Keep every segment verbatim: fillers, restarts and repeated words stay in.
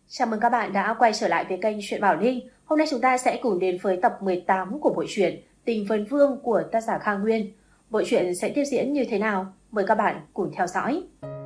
Chào mừng các bạn đã quay trở lại với kênh Truyện Bảo Linh. Hôm nay chúng ta sẽ cùng đến với tập mười tám của bộ truyện Tình Vấn Vương của tác giả Khang Nguyên. Bộ truyện sẽ tiếp diễn như thế nào? Mời các bạn cùng theo dõi.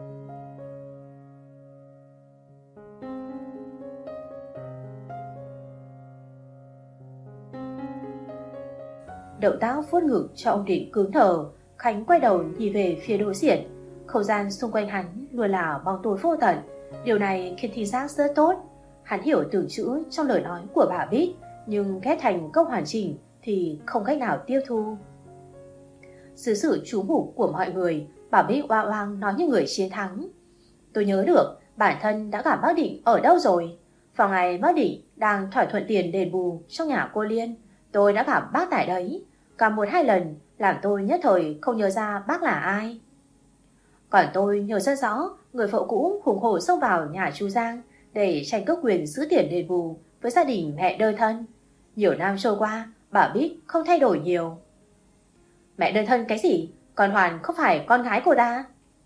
Động tác vuốt ngực cho ông Định cứng thở. Khánh quay đầu nhìn về phía đối diện. Không gian xung quanh hắn luôn là bóng tối vô tận. Điều này khiến thị giác rất tốt. Hắn hiểu từng chữ trong lời nói của bà Bích, nhưng ghép thành câu hoàn chỉnh thì không cách nào tiếp thu. Dưới sự chú mục của mọi người, bà Bích oang oang nói như người chiến thắng. Tôi nhớ được bản thân đã gặp bác Định ở đâu rồi. Vào ngày bác Định đang thỏa thuận tiền đền bù trong nhà cô Liên, tôi đã gặp bác tại đấy. Cả một hai lần làm tôi nhất thời không nhớ ra bác là ai. Còn tôi nhớ rất rõ người vợ cũ hùng hổ xông vào nhà chú Giang để tranh cướp quyền giữ tiền đền bù với gia đình mẹ đơn thân. Nhiều năm trôi qua, bà Bích không thay đổi nhiều. Mẹ đơn thân cái gì? Còn Hoàn không phải con gái của ta.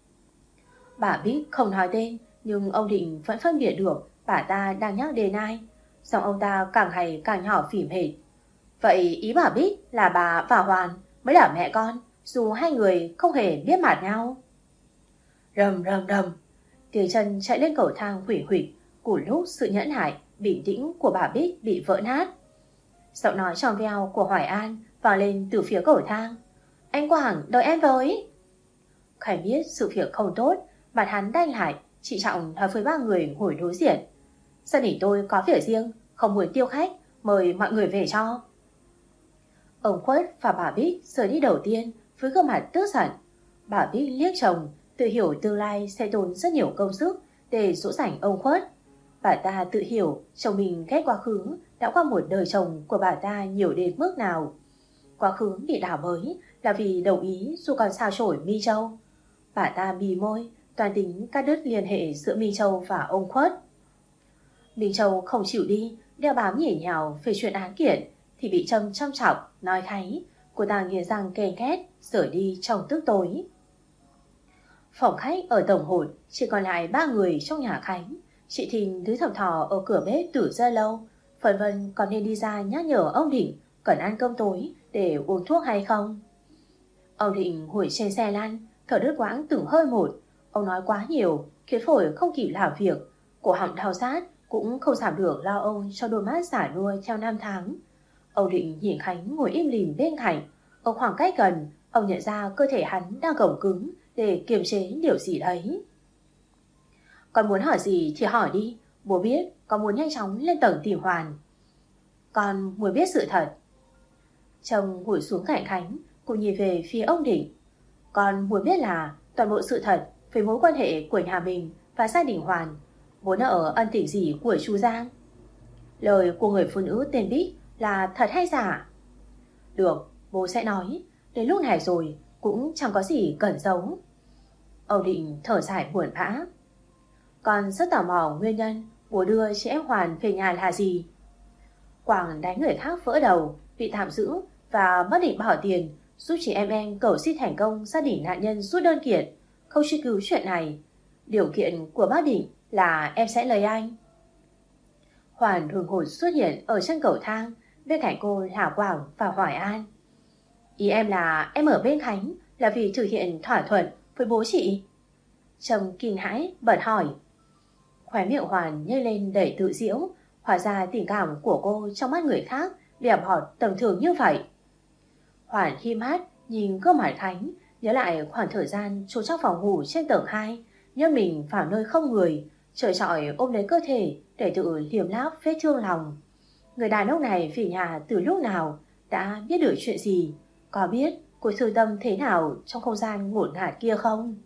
Bà Bích không nói tên, nhưng ông Định vẫn phân biệt được bà ta đang nhắc đến ai. Giọng ông ta càng ngày càng nhỏ phìm hệt. Vậy ý bà Bích là bà và Hoàn mới là mẹ con, dù hai người không hề biết mặt nhau. Rầm rầm rầm, tiếng chân chạy lên cầu thang hủy hủy. Cùng lúc sự nhẫn nại bình tĩnh của bà Bích bị vỡ nát. Giọng nói trong veo của Hoài An vang lên từ phía cầu thang. Anh Quảng, đợi em với. Khải biết sự việc không tốt, mặt hắn đanh lại, chị Trọng nói với ba người ngồi đối diện. Gia đình tôi có việc riêng, không muốn tiêu khách, mời mọi người về cho. Ông Khuất và bà Bích rời đi đầu tiên với gương mặt tức giận. Bà Bích liếc chồng, tự hiểu tương lai sẽ tốn rất nhiều công sức để dỗ dành ông Khuất. Bà ta tự hiểu chồng mình ghét quá khứ đã qua một đời chồng của bà ta nhiều đến mức nào. Quá khứ bị đảo bới là vì đồng ý dù còn sao chổi Mi Châu. Bà ta bì môi, toàn tính cắt đứt liên hệ giữa Mi Châu và ông Khuất. Mi Châu không chịu đi, đeo bám nhỉ nhào về chuyện án kiện thì bị Trâm chăm chọc, nói kháy. Cô ta nghiến răng ken két, rời đi trong tức tối. Phòng khách ở tổng hột chỉ còn lại ba người trong nhà Khánh. Chị Thìn đứa thầm thò ở cửa bếp từ rất lâu. Phần Vân còn nên đi ra nhắc nhở ông Định cần ăn cơm tối để uống thuốc hay không. Ông Định ngồi trên xe lăn, thở đứt quãng từng hơi một. Ông nói quá nhiều khiến phổi không kịp làm việc. Cổ họng đau rát cũng không giảm được lo âu cho đôi mắt giả nuôi theo năm tháng. Ông Định nhìn Khánh ngồi im lìm bên cạnh. Ở khoảng cách gần, ông nhận ra cơ thể hắn đang gồng cứng để kiềm chế điều gì đấy. Con muốn hỏi gì thì hỏi đi. Bố biết con muốn nhanh chóng lên tầng tìm Hoàn. Con muốn biết sự thật. Chồng ngồi xuống cạnh Khánh, cũng nhìn về phía ông Định. Con muốn biết là toàn bộ sự thật về mối quan hệ của nhà mình và gia đình Hoàn. Bố nợ ân tình gì của chú Giang? Lời của người phụ nữ tên Bích là thật hay giả? Được, bố sẽ nói. Đến lúc này rồi cũng chẳng có gì cần giấu. Ông Định thở dài buồn bã. Con rất tò mò nguyên nhân bố đưa chị em Hoàn về nhà là gì. Quảng đánh người khác vỡ đầu, bị tạm giữ và mất định bỏ tiền giúp chị em em cầu xin thành công gia đình nạn nhân rút đơn kiện, không truy cứu chuyện này. Điều kiện của bác Định là em sẽ lấy anh. Hoàn hùng hồn xuất hiện ở chân cầu thang, bên cạnh cô là Quảng và Hoài An. Ý em là em ở bên Khánh là vì thực hiện thỏa thuận với bố chị? Trông kinh hãi bật hỏi. Khóe miệng Hoàn nhếch lên đầy tự giễu. Hóa ra tình cảm của cô trong mắt người khác bèo bọt tầm thường như vậy. Hoàn hi mắt nhìn gương mặt Khánh, nhớ lại khoảng thời gian trốn trong phòng ngủ trên tầng hai, nhớ mình vào nơi không người, trời trọi ôm lấy cơ thể để tự liềm láp vết thương lòng. Người đàn ông này về nhà từ lúc nào, đã biết được chuyện gì, có biết cô thương tâm thế nào trong không gian ngổn ngạt kia không?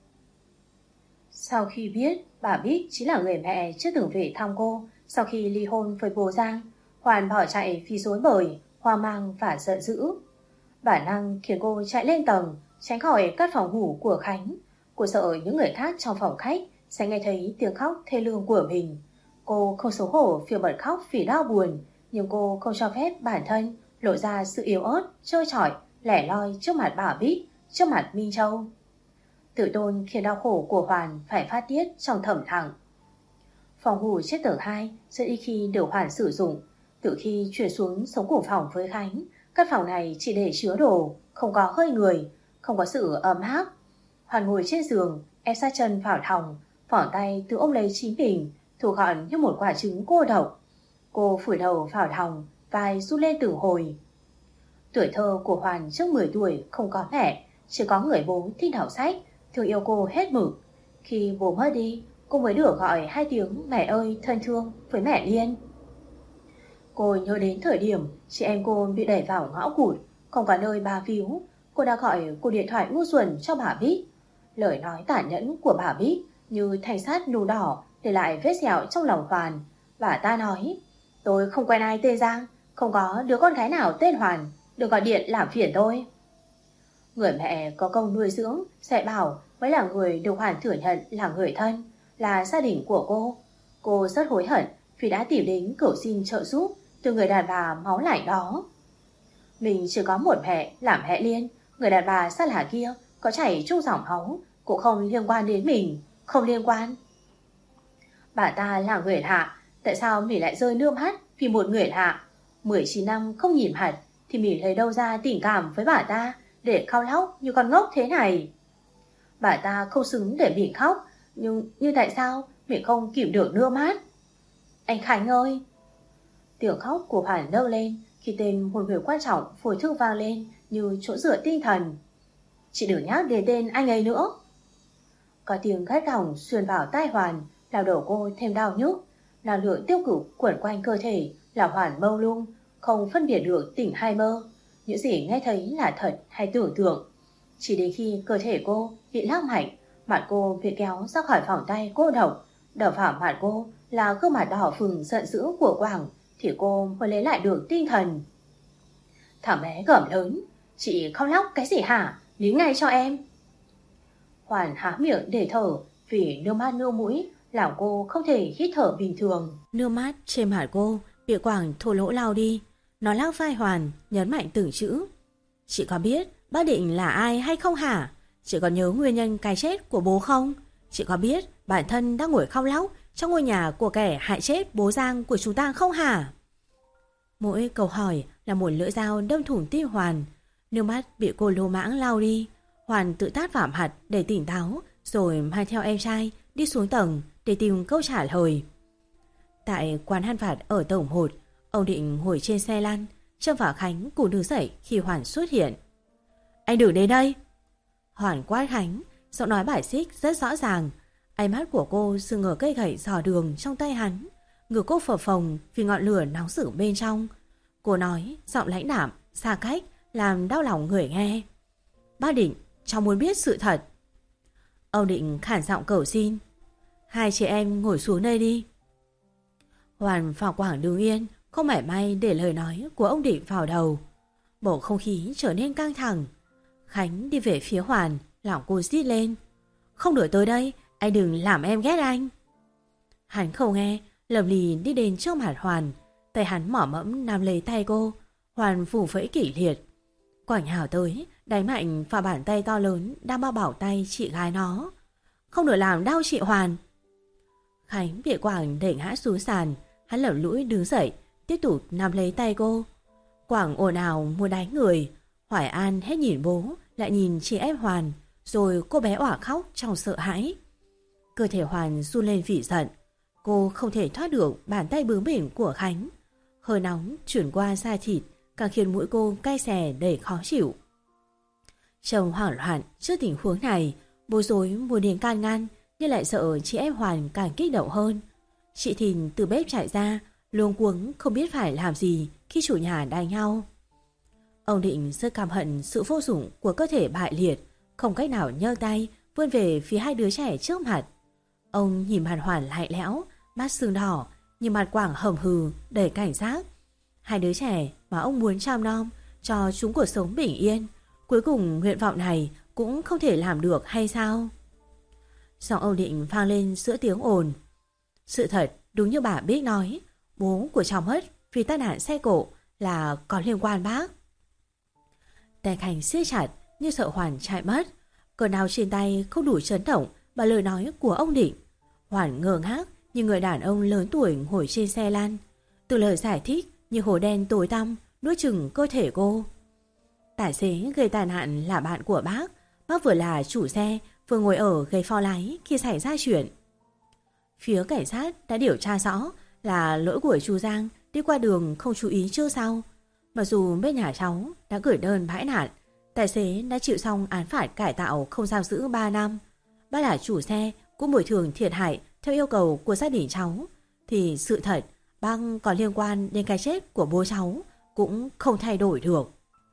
Sau khi biết bà Bích chính là người mẹ chưa từng về thăm cô sau khi ly hôn với bố Giang, Hoàn bỏ chạy vì rối bời, hoang mang và giận dữ. Bản năng khiến cô chạy lên tầng, tránh khỏi căn phòng ngủ của Khánh. Cô sợ những người khác trong phòng khách sẽ nghe thấy tiếng khóc thê lương của mình. Cô không xấu hổ việc bật khóc vì đau buồn, nhưng cô không cho phép bản thân lộ ra sự yếu ớt, trơ trọi, lẻ loi trước mặt bà Bích, trước mặt Minh Châu. Tự tôn khiến đau khổ của Hoàn phải phát tiết trong thầm lặng. Phòng ngủ trên tầng hai rất ít khi được Hoàn sử dụng. Từ khi chuyển xuống sống cùng phòng với Khánh, căn phòng này chỉ để chứa đồ, không có hơi người, không có sự ấm áp. Hoàn ngồi trên giường, em sát chân vào thòng, vỏ tay tự ôm lấy chính mình, thu gọn như một quả trứng cô độc. Cô phủi đầu vào thòng, vai run lên từng hồi. Tuổi thơ của Hoàn trước mười tuổi không có mẹ, chỉ có người bố thích đọc sách, thương yêu cô hết mực. Khi bố mất đi, cô mới được gọi hai tiếng mẹ ơi thân thương với mẹ Liên. Cô nhớ đến thời điểm chị em cô bị đẩy vào ngõ cụt, không có nơi bà víu. Cô đã gọi cuộc điện thoại ngu xuẩn cho bà Bích. Lời nói tàn nhẫn của bà Bích như thanh sắt nung đỏ để lại vết sẹo trong lòng Hoàn. Bà ta nói: tôi không quen ai tên Giang, không có đứa con gái nào tên Hoàn, đừng gọi điện làm phiền tôi. Người mẹ có công nuôi dưỡng, dạy bảo mới là người được Hoàn thừa nhận là người thân, là gia đình của cô. Cô rất hối hận vì đã tìm đến cầu xin trợ giúp từ người đàn bà máu lạnh đó. Mình chỉ có một mẹ, làm mẹ Liên. Người đàn bà xa lạ kia có chảy chung dòng máu cũng không liên quan đến mình, không liên quan. Bà ta là người lạ, tại sao mình lại rơi nước mắt vì một người lạ? mười chín năm không nhìn mặt thì mình lấy đâu ra tình cảm với bà ta để khóc lóc như con ngốc thế này? Bà ta không xứng để mình khóc, nhưng như tại sao mình không kìm được nước mắt? Anh Khánh ơi! Tiếng khóc của Hoàn nâng lên khi tên một người quan trọng phổi thức vang lên như chỗ dựa tinh thần. Chị đừng nhắc đến tên anh ấy nữa. Có tiếng gắt gỏng xuyên vào tai Hoàn, làm đầu cô thêm đau nhức. Năng lượng tiêu cực quẩn quanh cơ thể làm Hoàn mông lung, không phân biệt được tỉnh hay mơ. Những gì nghe thấy là thật hay tưởng tượng. Chỉ đến khi cơ thể cô bị lắc mạnh, mặt cô bị kéo ra khỏi vòng tay cô độc, đập vào mặt cô là gương mặt đỏ phừng giận dữ của Quảng, thì cô mới lấy lại được tinh thần. Thằng bé gầm lớn: chị khóc lóc cái gì hả? Nín ngay cho em. Hoàn há miệng để thở vì nước mắt nương mũi làm cô không thể hít thở bình thường. Nước mắt trên mặt cô bị Quảng thô lỗ lau đi. Nó lắc vai Hoàn, nhấn mạnh từng chữ: chị có biết bác Định là ai hay không hả? Chị có nhớ nguyên nhân cái chết của bố không? Chị có biết bản thân đang ngồi khóc lóc trong ngôi nhà của kẻ hại chết bố Giang của chúng ta không hả? Mỗi câu hỏi là một lưỡi dao đâm thủng tim Hoàn. Nước mắt bị cô lô mãng lau đi. Hoàn tự tát vào mặt để tỉnh táo, rồi mang theo em trai đi xuống tầng để tìm câu trả lời. Tại quán ăn vặt ở tầng một, ông Định ngồi trên xe lăn, Trâm và Khánh cùng đứng dậy khi Hoàn xuất hiện. Anh đừng đến đây! Hoàn quát Khánh, giọng nói bài xích rất rõ ràng. Ánh mắt của cô dừng ở cây gậy dò đường trong tay hắn. Ngực cô phập phồng vì ngọn lửa nóng rực bên trong. Cô nói giọng lãnh đạm, xa cách, làm đau lòng người nghe. Bác Định, cháu muốn biết sự thật. Ông Định khản giọng cầu xin. Hai chị em ngồi xuống đây đi. Hoàn và Quảng đứng yên, không mảy may để lời nói của ông Định vào đầu. Bầu không khí trở nên căng thẳng. Khánh đi về phía Hoàn, lòng cô rít lên: không được tới đây, anh đừng làm em ghét anh. Hắn không nghe, lầm lì đi đến trước mặt Hoàn. Tay hắn mỏ mẫm nắm lấy tay cô. Hoàn phủ phẫy kỷ liệt. Quảng nhào tới, đánh mạnh vào bàn tay to lớn đang bao bảo tay chị gái nó. Không được làm đau chị Hoàn. Khánh bị Quảng đẩy ngã xuống sàn. Hắn lẩm lũi đứng dậy, tiếp tục nắm lấy tay cô. Quảng ồn ào muốn đánh người. Hoài An hết nhìn bố, lại nhìn chị em Hoàn, rồi cô bé òa khóc trong sợ hãi. Cơ thể Hoàn run lên vì giận. Cô không thể thoát được bàn tay bướng bỉnh của Khánh. Hơi nóng chuyển qua da thịt, càng khiến mũi cô cay xè đầy khó chịu. Chồng hoảng loạn trước tình huống này, bối rối muốn đến can ngăn, nhưng lại sợ chị em Hoàn càng kích động hơn. Chị Thìn từ bếp chạy ra, luống cuống không biết phải làm gì khi chủ nhà đánh nhau. Ông Định rất căm hận sự vô dụng của cơ thể bại liệt, không cách nào nhấc tay vươn về phía hai đứa trẻ trước mặt. Ông nhìn mặt Hoàn lạnh lẽo, mắt sưng đỏ, nhìn mặt Quảng hầm hừ đầy cảnh giác. Hai đứa trẻ mà ông muốn chăm nom cho chúng cuộc sống bình yên, cuối cùng nguyện vọng này cũng không thể làm được hay sao? Giọng ông Định vang lên giữa tiếng ồn. Sự thật đúng như bà Bích nói, bố của cháu mất vì tai nạn xe cộ là có liên quan bác. Tay Khánh siết chặt như sợ Hoàn chạy mất. Cơn đau trên tay không đủ chấn động bởi lời nói của ông Định. Hoàn ngơ ngác như người đàn ông lớn tuổi ngồi trên xe lăn. Từ lời giải thích như hồ đen tối tăm nuốt chửng cơ thể cô. Tài xế gây tai nạn là bạn của bác. Bác vừa là chủ xe, vừa ngồi ở ghế phó lái khi xảy ra chuyện. Phía cảnh sát đã điều tra rõ là lỗi của chú Giang đi qua đường không chú ý trước sau. Mặc dù bên nhà cháu đã gửi đơn bãi nạn, tài xế đã chịu xong án phạt cải tạo không giam giữ ba năm. Bác là chủ xe cũng bồi thường thiệt hại theo yêu cầu của gia đình cháu, thì sự thật bác có liên quan đến cái chết của bố cháu cũng không thay đổi được.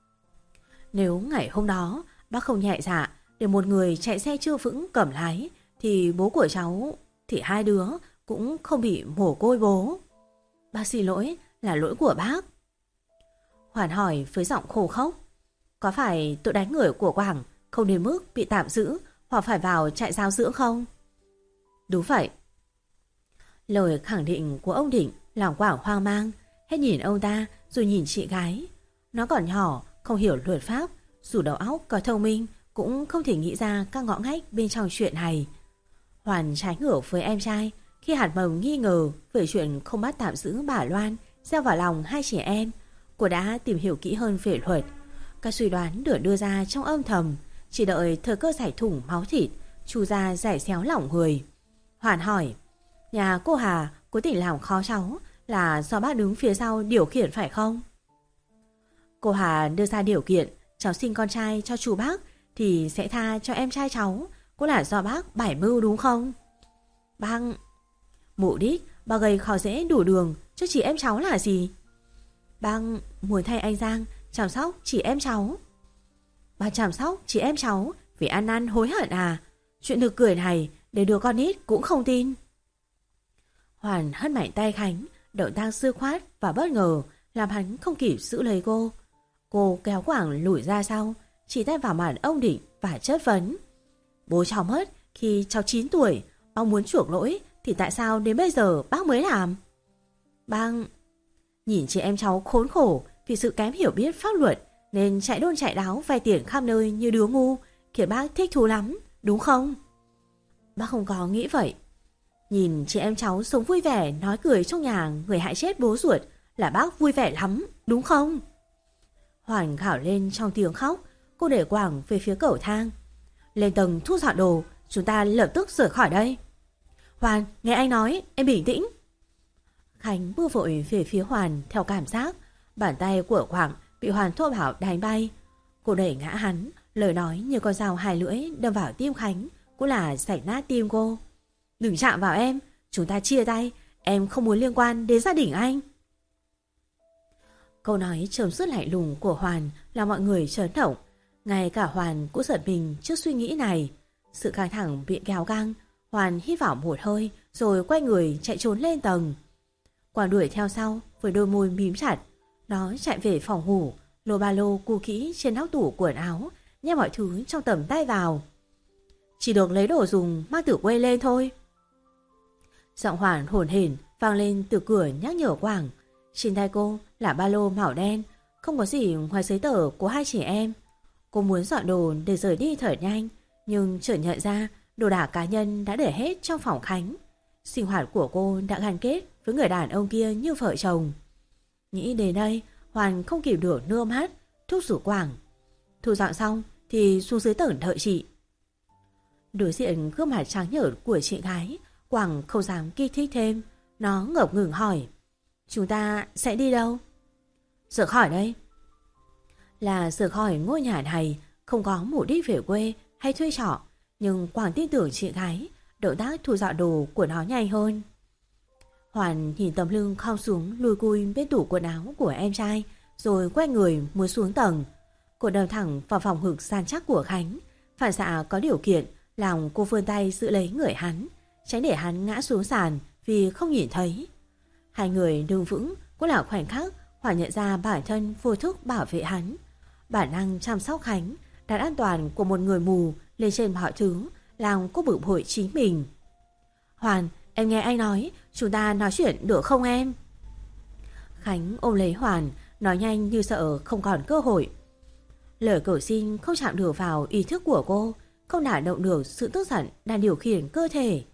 Nếu ngày hôm đó bác không nhẹ dạ để một người chạy xe chưa vững cầm lái, thì bố của cháu, thì hai đứa cũng không bị mồ côi bố. Bác xin lỗi, là lỗi của bác. Hoàn hỏi với giọng khô khốc. Có phải tội đánh người của Quảng không đến mức bị tạm giữ hoặc phải vào trại giáo dưỡng không? Đúng vậy. Lời khẳng định của ông Định làm Quảng hoang mang, hết nhìn ông ta rồi nhìn chị gái. Nó còn nhỏ, không hiểu luật pháp, dù đầu óc có thông minh cũng không thể nghĩ ra các ngõ ngách bên trong chuyện này. Hoàn trái ngược với em trai khi hạt mầm nghi ngờ về chuyện không bắt tạm giữ bà Loan gieo vào lòng hai chị em. Cô đã tìm hiểu kỹ hơn về luật. Các suy đoán được đưa ra trong âm thầm, chỉ đợi thời cơ giải thủng máu thịt, chu ra giải xéo lòng người. Hoàn hỏi, nhà cô Hà cố tình làm khó cháu là do bác đứng phía sau điều khiển phải không? Cô Hà đưa ra điều kiện cháu sinh con trai cho chú bác thì sẽ tha cho em trai cháu, cũng là do bác bày mưu đúng không? Bác... Mục đích bác gây khó dễ đủ đường cho chị em cháu là gì? Bác muốn thay anh Giang chăm sóc chị em cháu. Bác chăm sóc chị em cháu vì ăn năn hối hận à? Chuyện được cười này để đứa con nít cũng không tin. Hoàn hất mạnh tay Khánh, động tác dư khoát và bất ngờ làm hắn không kịp giữ lấy cô. Cô kéo Quảng lùi ra sau, chỉ tay vào mặt ông Định và chất vấn. Bố cháu mất khi cháu chín tuổi, ông muốn chuộc lỗi thì tại sao đến bây giờ bác mới làm? Bác... Nhìn chị em cháu khốn khổ vì sự kém hiểu biết pháp luật nên chạy đôn chạy đáo vay tiền khắp nơi như đứa ngu, khiến bác thích thú lắm, đúng không? Bác không có nghĩ vậy. Nhìn chị em cháu sống vui vẻ nói cười trong nhà người hại chết bố ruột là bác vui vẻ lắm, đúng không? Hoàn gào lên trong tiếng khóc. Cô để Quảng về phía cầu thang. Lên tầng thu dọn đồ, chúng ta lập tức rời khỏi đây. Hoàn, nghe anh nói, em bình tĩnh. Khánh bước vội về phía Hoàn theo cảm giác. Bàn tay của Quảng bị Hoàn thô bạo đánh bay. Cô đẩy ngã hắn, lời nói như con dao hai lưỡi đâm vào tim Khánh, cũng là sạch nát tim cô. Đừng chạm vào em, chúng ta chia tay, em không muốn liên quan đến gia đình anh. Câu nói trầm rất lạnh lùng của Hoàn làm mọi người chấn động. Ngay cả Hoàn cũng giật mình trước suy nghĩ này. Sự căng thẳng bị kéo căng. Hoàn hít vào một hơi rồi quay người chạy trốn lên tầng. Quảng đuổi theo sau với đôi môi mím chặt. Nó chạy về phòng ngủ, lô ba lô cu kỹ trên nóc tủ quần áo, nhét mọi thứ trong tầm tay vào. Chỉ được lấy đồ dùng mang từ quê lên thôi. Giọng Hoàn hổn hển vang lên từ cửa nhắc nhở Quảng. Trên tay cô là ba lô màu đen, không có gì ngoài giấy tờ của hai chị em. Cô muốn dọn đồ để rời đi thật nhanh, nhưng chợt nhận ra đồ đạc cá nhân đã để hết trong phòng Khánh. Sinh hoạt của cô đã gắn kết với người đàn ông kia như vợ chồng. Nghĩ đến đây, Hoàn không kịp được nước mắt, thúc giục Quảng. Thu dọn xong thì xuống dưới tầng đợi chị. Đối diện gương mặt trắng nhợt của chị gái, Quảng không dám kích thích thêm. Nó ngập ngừng hỏi, chúng ta sẽ đi đâu? Rời khỏi đây. Là rời khỏi ngôi nhà này, không có mục đích về quê hay thuê trọ. Nhưng Quảng tin tưởng chị gái, động tác thu dọn đồ của nó nhanh hơn. Hoàn nhìn tấm lưng khom xuống lùi cui bên tủ quần áo của em trai, rồi quay người muốn xuống tầng. Cô đâm thẳng vào phòng ngực săn chắc của Khánh. Phản xạ có điều kiện làm cô vươn tay giữ lấy người hắn, tránh để hắn ngã xuống sàn vì không nhìn thấy. Hai người đứng vững cũng là khoảnh khắc Hoàn nhận ra bản thân vô thức bảo vệ hắn. Bản năng chăm sóc Khánh, đặt an toàn của một người mù lên trên mọi thứ, làm cô bực bội chính mình. Hoàn, em nghe anh nói, chúng ta nói chuyện được không em? Khánh ôm lấy Hoàn, nói nhanh như sợ không còn cơ hội. Lời cầu xin không chạm được vào ý thức của cô, không đả động được sự tức giận đang điều khiển cơ thể.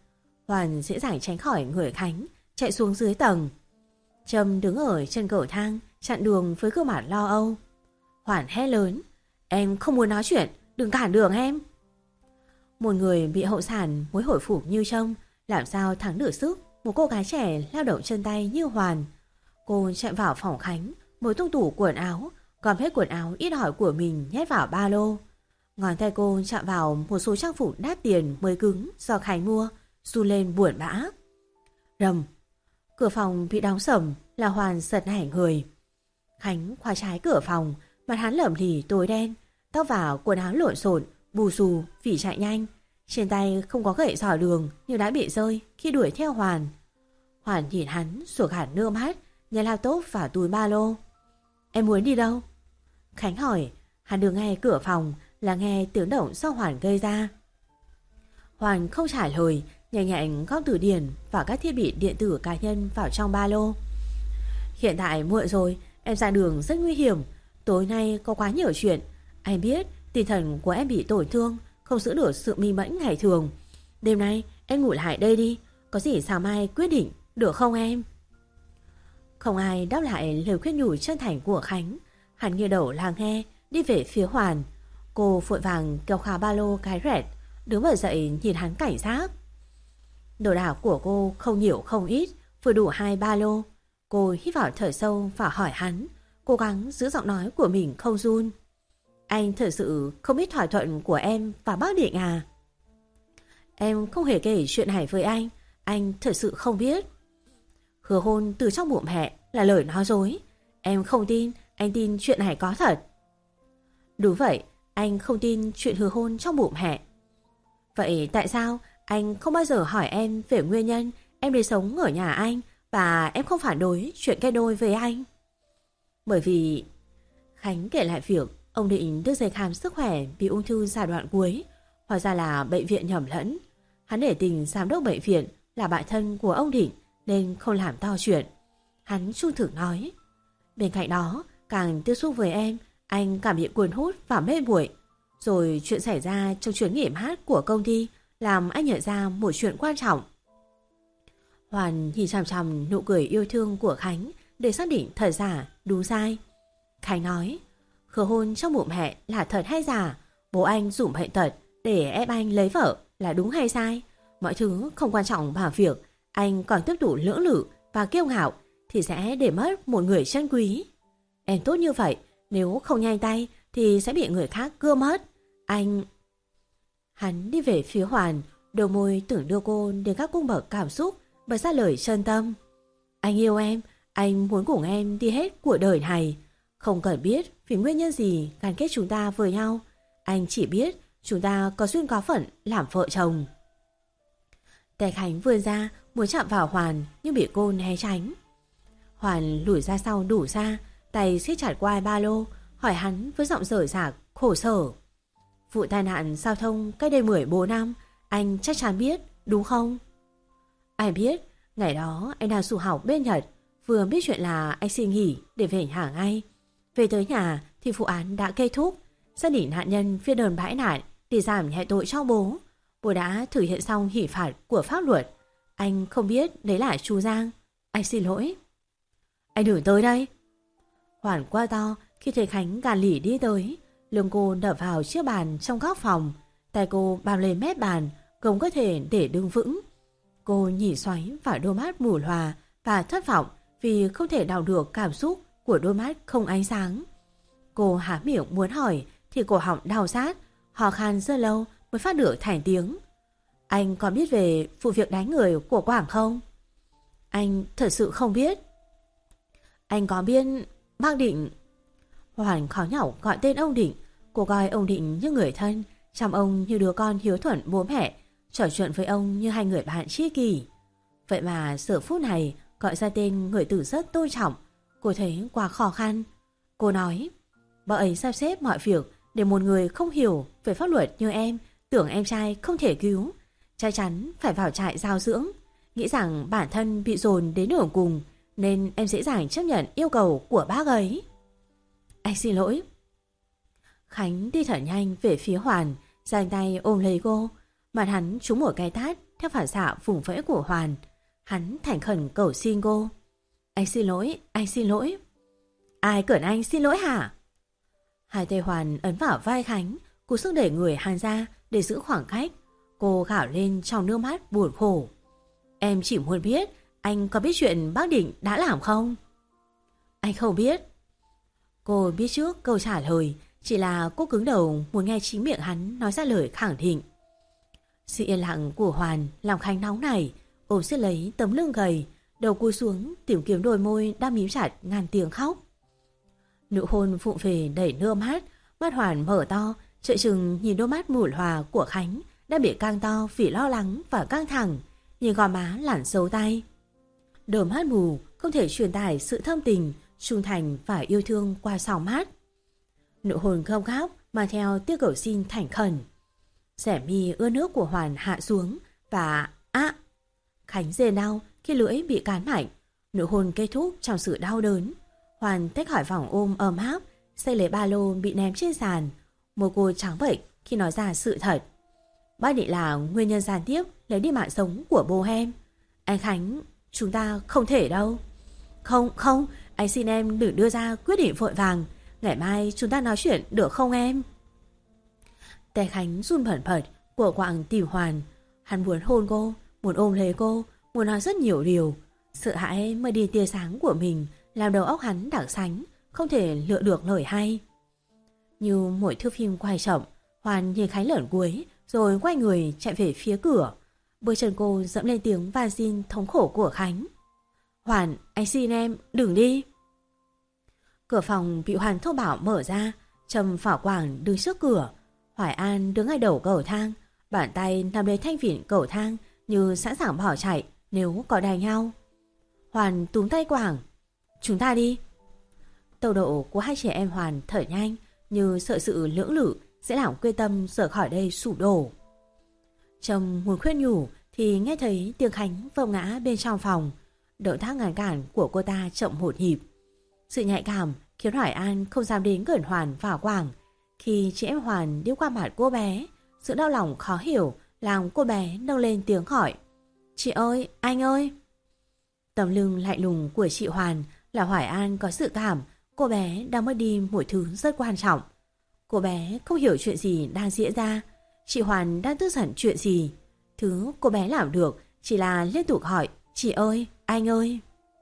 Hoàn dễ dàng tránh khỏi người Khánh, chạy xuống dưới tầng. Trâm đứng ở chân cầu thang, chặn đường với gương mặt lo âu. Hoàn hét lớn, em không muốn nói chuyện, đừng cản đường em. Một người bị hậu sản mới hồi phục như Trâm làm sao thắng được sức một cô gái trẻ lao động chân tay như Hoàn. Cô chạy vào phòng Khánh, mở tung tủ quần áo, gom hết quần áo ít ỏi của mình nhét vào ba lô. Ngón tay cô chạm vào một số trang phục đắt tiền mới cứng do Khánh mua, run lên buồn bã. Rầm, cửa phòng bị đóng sầm, là Hoàn giật nảy người. Khánh khóa trái cửa phòng, mặt hắn lởm lì tối đen, tóc và quần áo lộn xộn, bù xù vì chạy nhanh. Trên tay không có gậy dò đường nhưng đã bị rơi khi đuổi theo Hoàn. Hoàn nhìn hắn sủa hẳn nước mắt, nhét laptop vào túi ba lô. Em muốn đi đâu? Khánh hỏi. Hắn đứng ngay cửa phòng là nghe tiếng động do Hoàn gây ra. Hoàn không trả lời, nhanh nhẹn góp từ điển và các thiết bị điện tử cá nhân vào trong ba lô. Hiện tại muộn rồi, em ra đường rất nguy hiểm. Tối nay có quá nhiều chuyện. Anh biết tinh thần của em bị tổn thương, không giữ được sự minh mẫn ngày thường. Đêm nay em ngủ lại đây đi, có gì sáng mai quyết định, được không em? Không ai đáp lại lời khuyên nhủ chân thành của Khánh. Hắn nghiêng đầu lắng nghe, đi về phía Hoàn. Cô vội vàng kéo khóa ba lô cái rẹt, đứng bật dậy nhìn hắn cảnh giác. Đồ đạc của cô không nhiều không ít, vừa đủ hai ba lô. Cô hít vào thở sâu và hỏi hắn, cố gắng giữ giọng nói của mình không run. Anh thật sự không biết thỏa thuận của em và bác Định à? Em không hề kể chuyện này với anh, anh thật sự không biết. Hứa hôn từ trong bụng mẹ là lời nói dối. Em không tin, anh tin chuyện này có thật. Đúng vậy, anh không tin chuyện hứa hôn trong bụng mẹ. Vậy tại sao anh không bao giờ hỏi em về nguyên nhân em đi sống ở nhà anh và em không phản đối chuyện kết đôi với anh? Bởi vì... Khánh kể lại việc ông Định đưa giấy khám sức khỏe bị ung thư giai đoạn cuối, hóa ra là bệnh viện nhầm lẫn. Hắn để tình giám đốc bệnh viện là bạn thân của ông Định nên không làm to chuyện. Hắn trung thực nói. Bên cạnh đó, càng tiếp xúc với em, anh cảm bị cuốn hút và mê muội. Rồi chuyện xảy ra trong chuyến nghỉ hát của công ty làm anh nhận ra một chuyện quan trọng. Hoàn nhìn chằm chằm nụ cười yêu thương của Khánh để xác định thật giả, đúng sai. Khánh nói, hứa hôn trong bụng mẹ là thật hay giả? Bố anh dùng bệnh tật để ép anh lấy vợ là đúng hay sai? Mọi thứ không quan trọng bằng việc anh còn tiếp tục lưỡng lự và kiêu ngạo thì sẽ để mất một người chân quý. Em tốt như vậy, nếu không nhanh tay thì sẽ bị người khác cưa mất. Anh... Hắn đi về phía Hoàn, đôi môi tưởng đưa cô đến các cung bậc cảm xúc, bật ra lời chân tâm. Anh yêu em, anh muốn cùng em đi hết cuộc đời này. Không cần biết vì nguyên nhân gì gắn kết chúng ta với nhau. Anh chỉ biết chúng ta có duyên có phận làm vợ chồng. Tay Khánh vươn ra muốn chạm vào Hoàn nhưng bị cô né tránh. Hoàn lùi ra sau đủ ra, tay siết chặt quai ba lô, hỏi hắn với giọng rời rạc, khổ sở. Vụ tai nạn giao thông cách đây mười bốn năm, anh chắc chắn biết, đúng không? Anh biết, ngày đó anh đang du học bên Nhật, vừa biết chuyện là anh xin nghỉ để về nhà ngay. Về tới nhà thì vụ án đã kết thúc, gia đình nạn nhân viết đơn bãi nạn để giảm nhẹ tội cho bố. Bố đã thực hiện xong hỷ phạt của pháp luật. Anh không biết đấy là chú Giang. Anh xin lỗi. Anh đừng tới đây. Hoàn qua to khi thấy Khánh gàn lỉ đi tới. Lưng cô đập vào chiếc bàn trong góc phòng. Tay cô bám lên mép bàn, gồng cơ thể để đứng vững. Cô nhìn xoáy vào đôi mắt mù lòa và thất vọng vì không thể đào được cảm xúc của đôi mắt không ánh sáng. Cô há miệng muốn hỏi thì cổ họng đau rát, hò khan rất lâu mới phát được thành tiếng. Anh có biết về vụ việc đánh người của Quảng không? Anh thật sự không biết. Anh có biết bác Định... Hoàn khó nhọc gọi tên ông Định. Cô coi ông Định như người thân, chăm ông như đứa con hiếu thuận bố mẹ, trò chuyện với ông như hai người bạn tri kỷ. Vậy mà giờ phút này gọi ra tên người tử rất tôn trọng, cô thấy quá khó khăn. Cô nói, bà ấy sắp xếp mọi việc để một người không hiểu về pháp luật như em tưởng em trai không thể cứu, chắc chắn phải vào trại giao dưỡng. Nghĩ rằng bản thân bị dồn đến đường cùng nên em dễ dàng chấp nhận yêu cầu của bác ấy. Anh xin lỗi. Khánh đi thở nhanh về phía Hoàn, giang tay ôm lấy cô. Mặt hắn trúng một cái tát theo phản xạ vùng vẫy của Hoàn. Hắn thành khẩn cầu xin cô. Anh xin lỗi, anh xin lỗi. Ai cẩn anh xin lỗi hả? Hai tay Hoàn ấn vào vai Khánh, cố sức đẩy người hắn ra để giữ khoảng cách. Cô gào lên trong nước mắt buồn khổ. Em chỉ muốn biết anh có biết chuyện bác Định đã làm không? Anh không biết. Cô biết trước câu trả lời, chỉ là cô cứng đầu muốn nghe chính miệng hắn nói ra lời khẳng định. Sự yên lặng của Hoàn làm Khánh nóng này, ôm siết lấy tấm lưng gầy, đầu cúi xuống tìm kiếm đôi môi đang mím chặt ngàn tiếng khóc. Nụ hôn vụng về đẩy nước mắt, mắt Hoàn mở to, trợn trừng nhìn đôi mắt mùi hòa của Khánh đã bị căng to vì lo lắng và căng thẳng, nhìn gò má lẳn dấu tay. Đôi mắt mù không thể truyền tải sự thâm tình, trung thành và yêu thương qua sóng mắt. Nụ hôn gom gáp mà theo tiếng cầu xin thành khẩn. Xẻ mi ưa nước của Hoàn hạ xuống và á, Khánh rên đau khi lưỡi bị cán mạnh. Nụ hôn kết thúc trong sự đau đớn. Hoàn tách khỏi vòng ôm ấm áp, xây lấy ba lô bị ném trên sàn. Môi cô trắng bệch khi nói ra sự thật. Bác Định là nguyên nhân gián tiếp lấy đi mạng sống của bố em. Anh Khánh, chúng ta không thể đâu. Không, không, anh xin em đừng đưa ra quyết định vội vàng. Ngày mai chúng ta nói chuyện được không em? Tay Khánh run bẩn bật của quạng tìm Hoàn. Hắn muốn hôn cô, muốn ôm lấy cô, muốn nói rất nhiều điều. Sợ hãi mới đi tia sáng của mình làm đầu óc hắn đảo sánh, không thể lựa được lời hay. Như mỗi thước phim quay chậm, Hoàn nhìn Khánh lởn cuối rồi quay người chạy về phía cửa. Bước chân cô dẫm lên tiếng van xin thống khổ của Khánh. Hoàn, anh xin em, đừng đi. Cửa phòng bị Hoàn thô bạo mở ra. Trầm Phả Quảng đứng trước cửa. Hoài An đứng ngay đầu cầu thang, bàn tay nắm lấy thanh vịn cầu thang như sẵn sàng bỏ chạy nếu có đài nhau. Hoàn túm tay Quảng. Chúng ta đi. Tốc độ của hai trẻ em Hoàn thở nhanh, như sợ sự lưỡng lự sẽ làm quyết tâm rời khỏi đây sụp đổ. Trầm muốn khuyên nhủ thì nghe thấy tiếng Khánh vấp ngã bên trong phòng. Động tác ngăn cản của cô ta chậm một nhịp. Sự nhạy cảm khiến Hoài An không dám đến gần Hoàn và Quảng. Khi chị em Hoàn đi qua mặt cô bé, sự đau lòng khó hiểu làm cô bé nâng lên tiếng hỏi. Chị ơi, anh ơi. Tấm lưng lạnh lùng của chị Hoàn là Hoài An có sự cảm cô bé đang mất đi một thứ rất quan trọng. Cô bé không hiểu chuyện gì đang diễn ra. Chị Hoàn đang tức giận chuyện gì. Thứ cô bé làm được chỉ là liên tục hỏi chị ơi, anh ơi.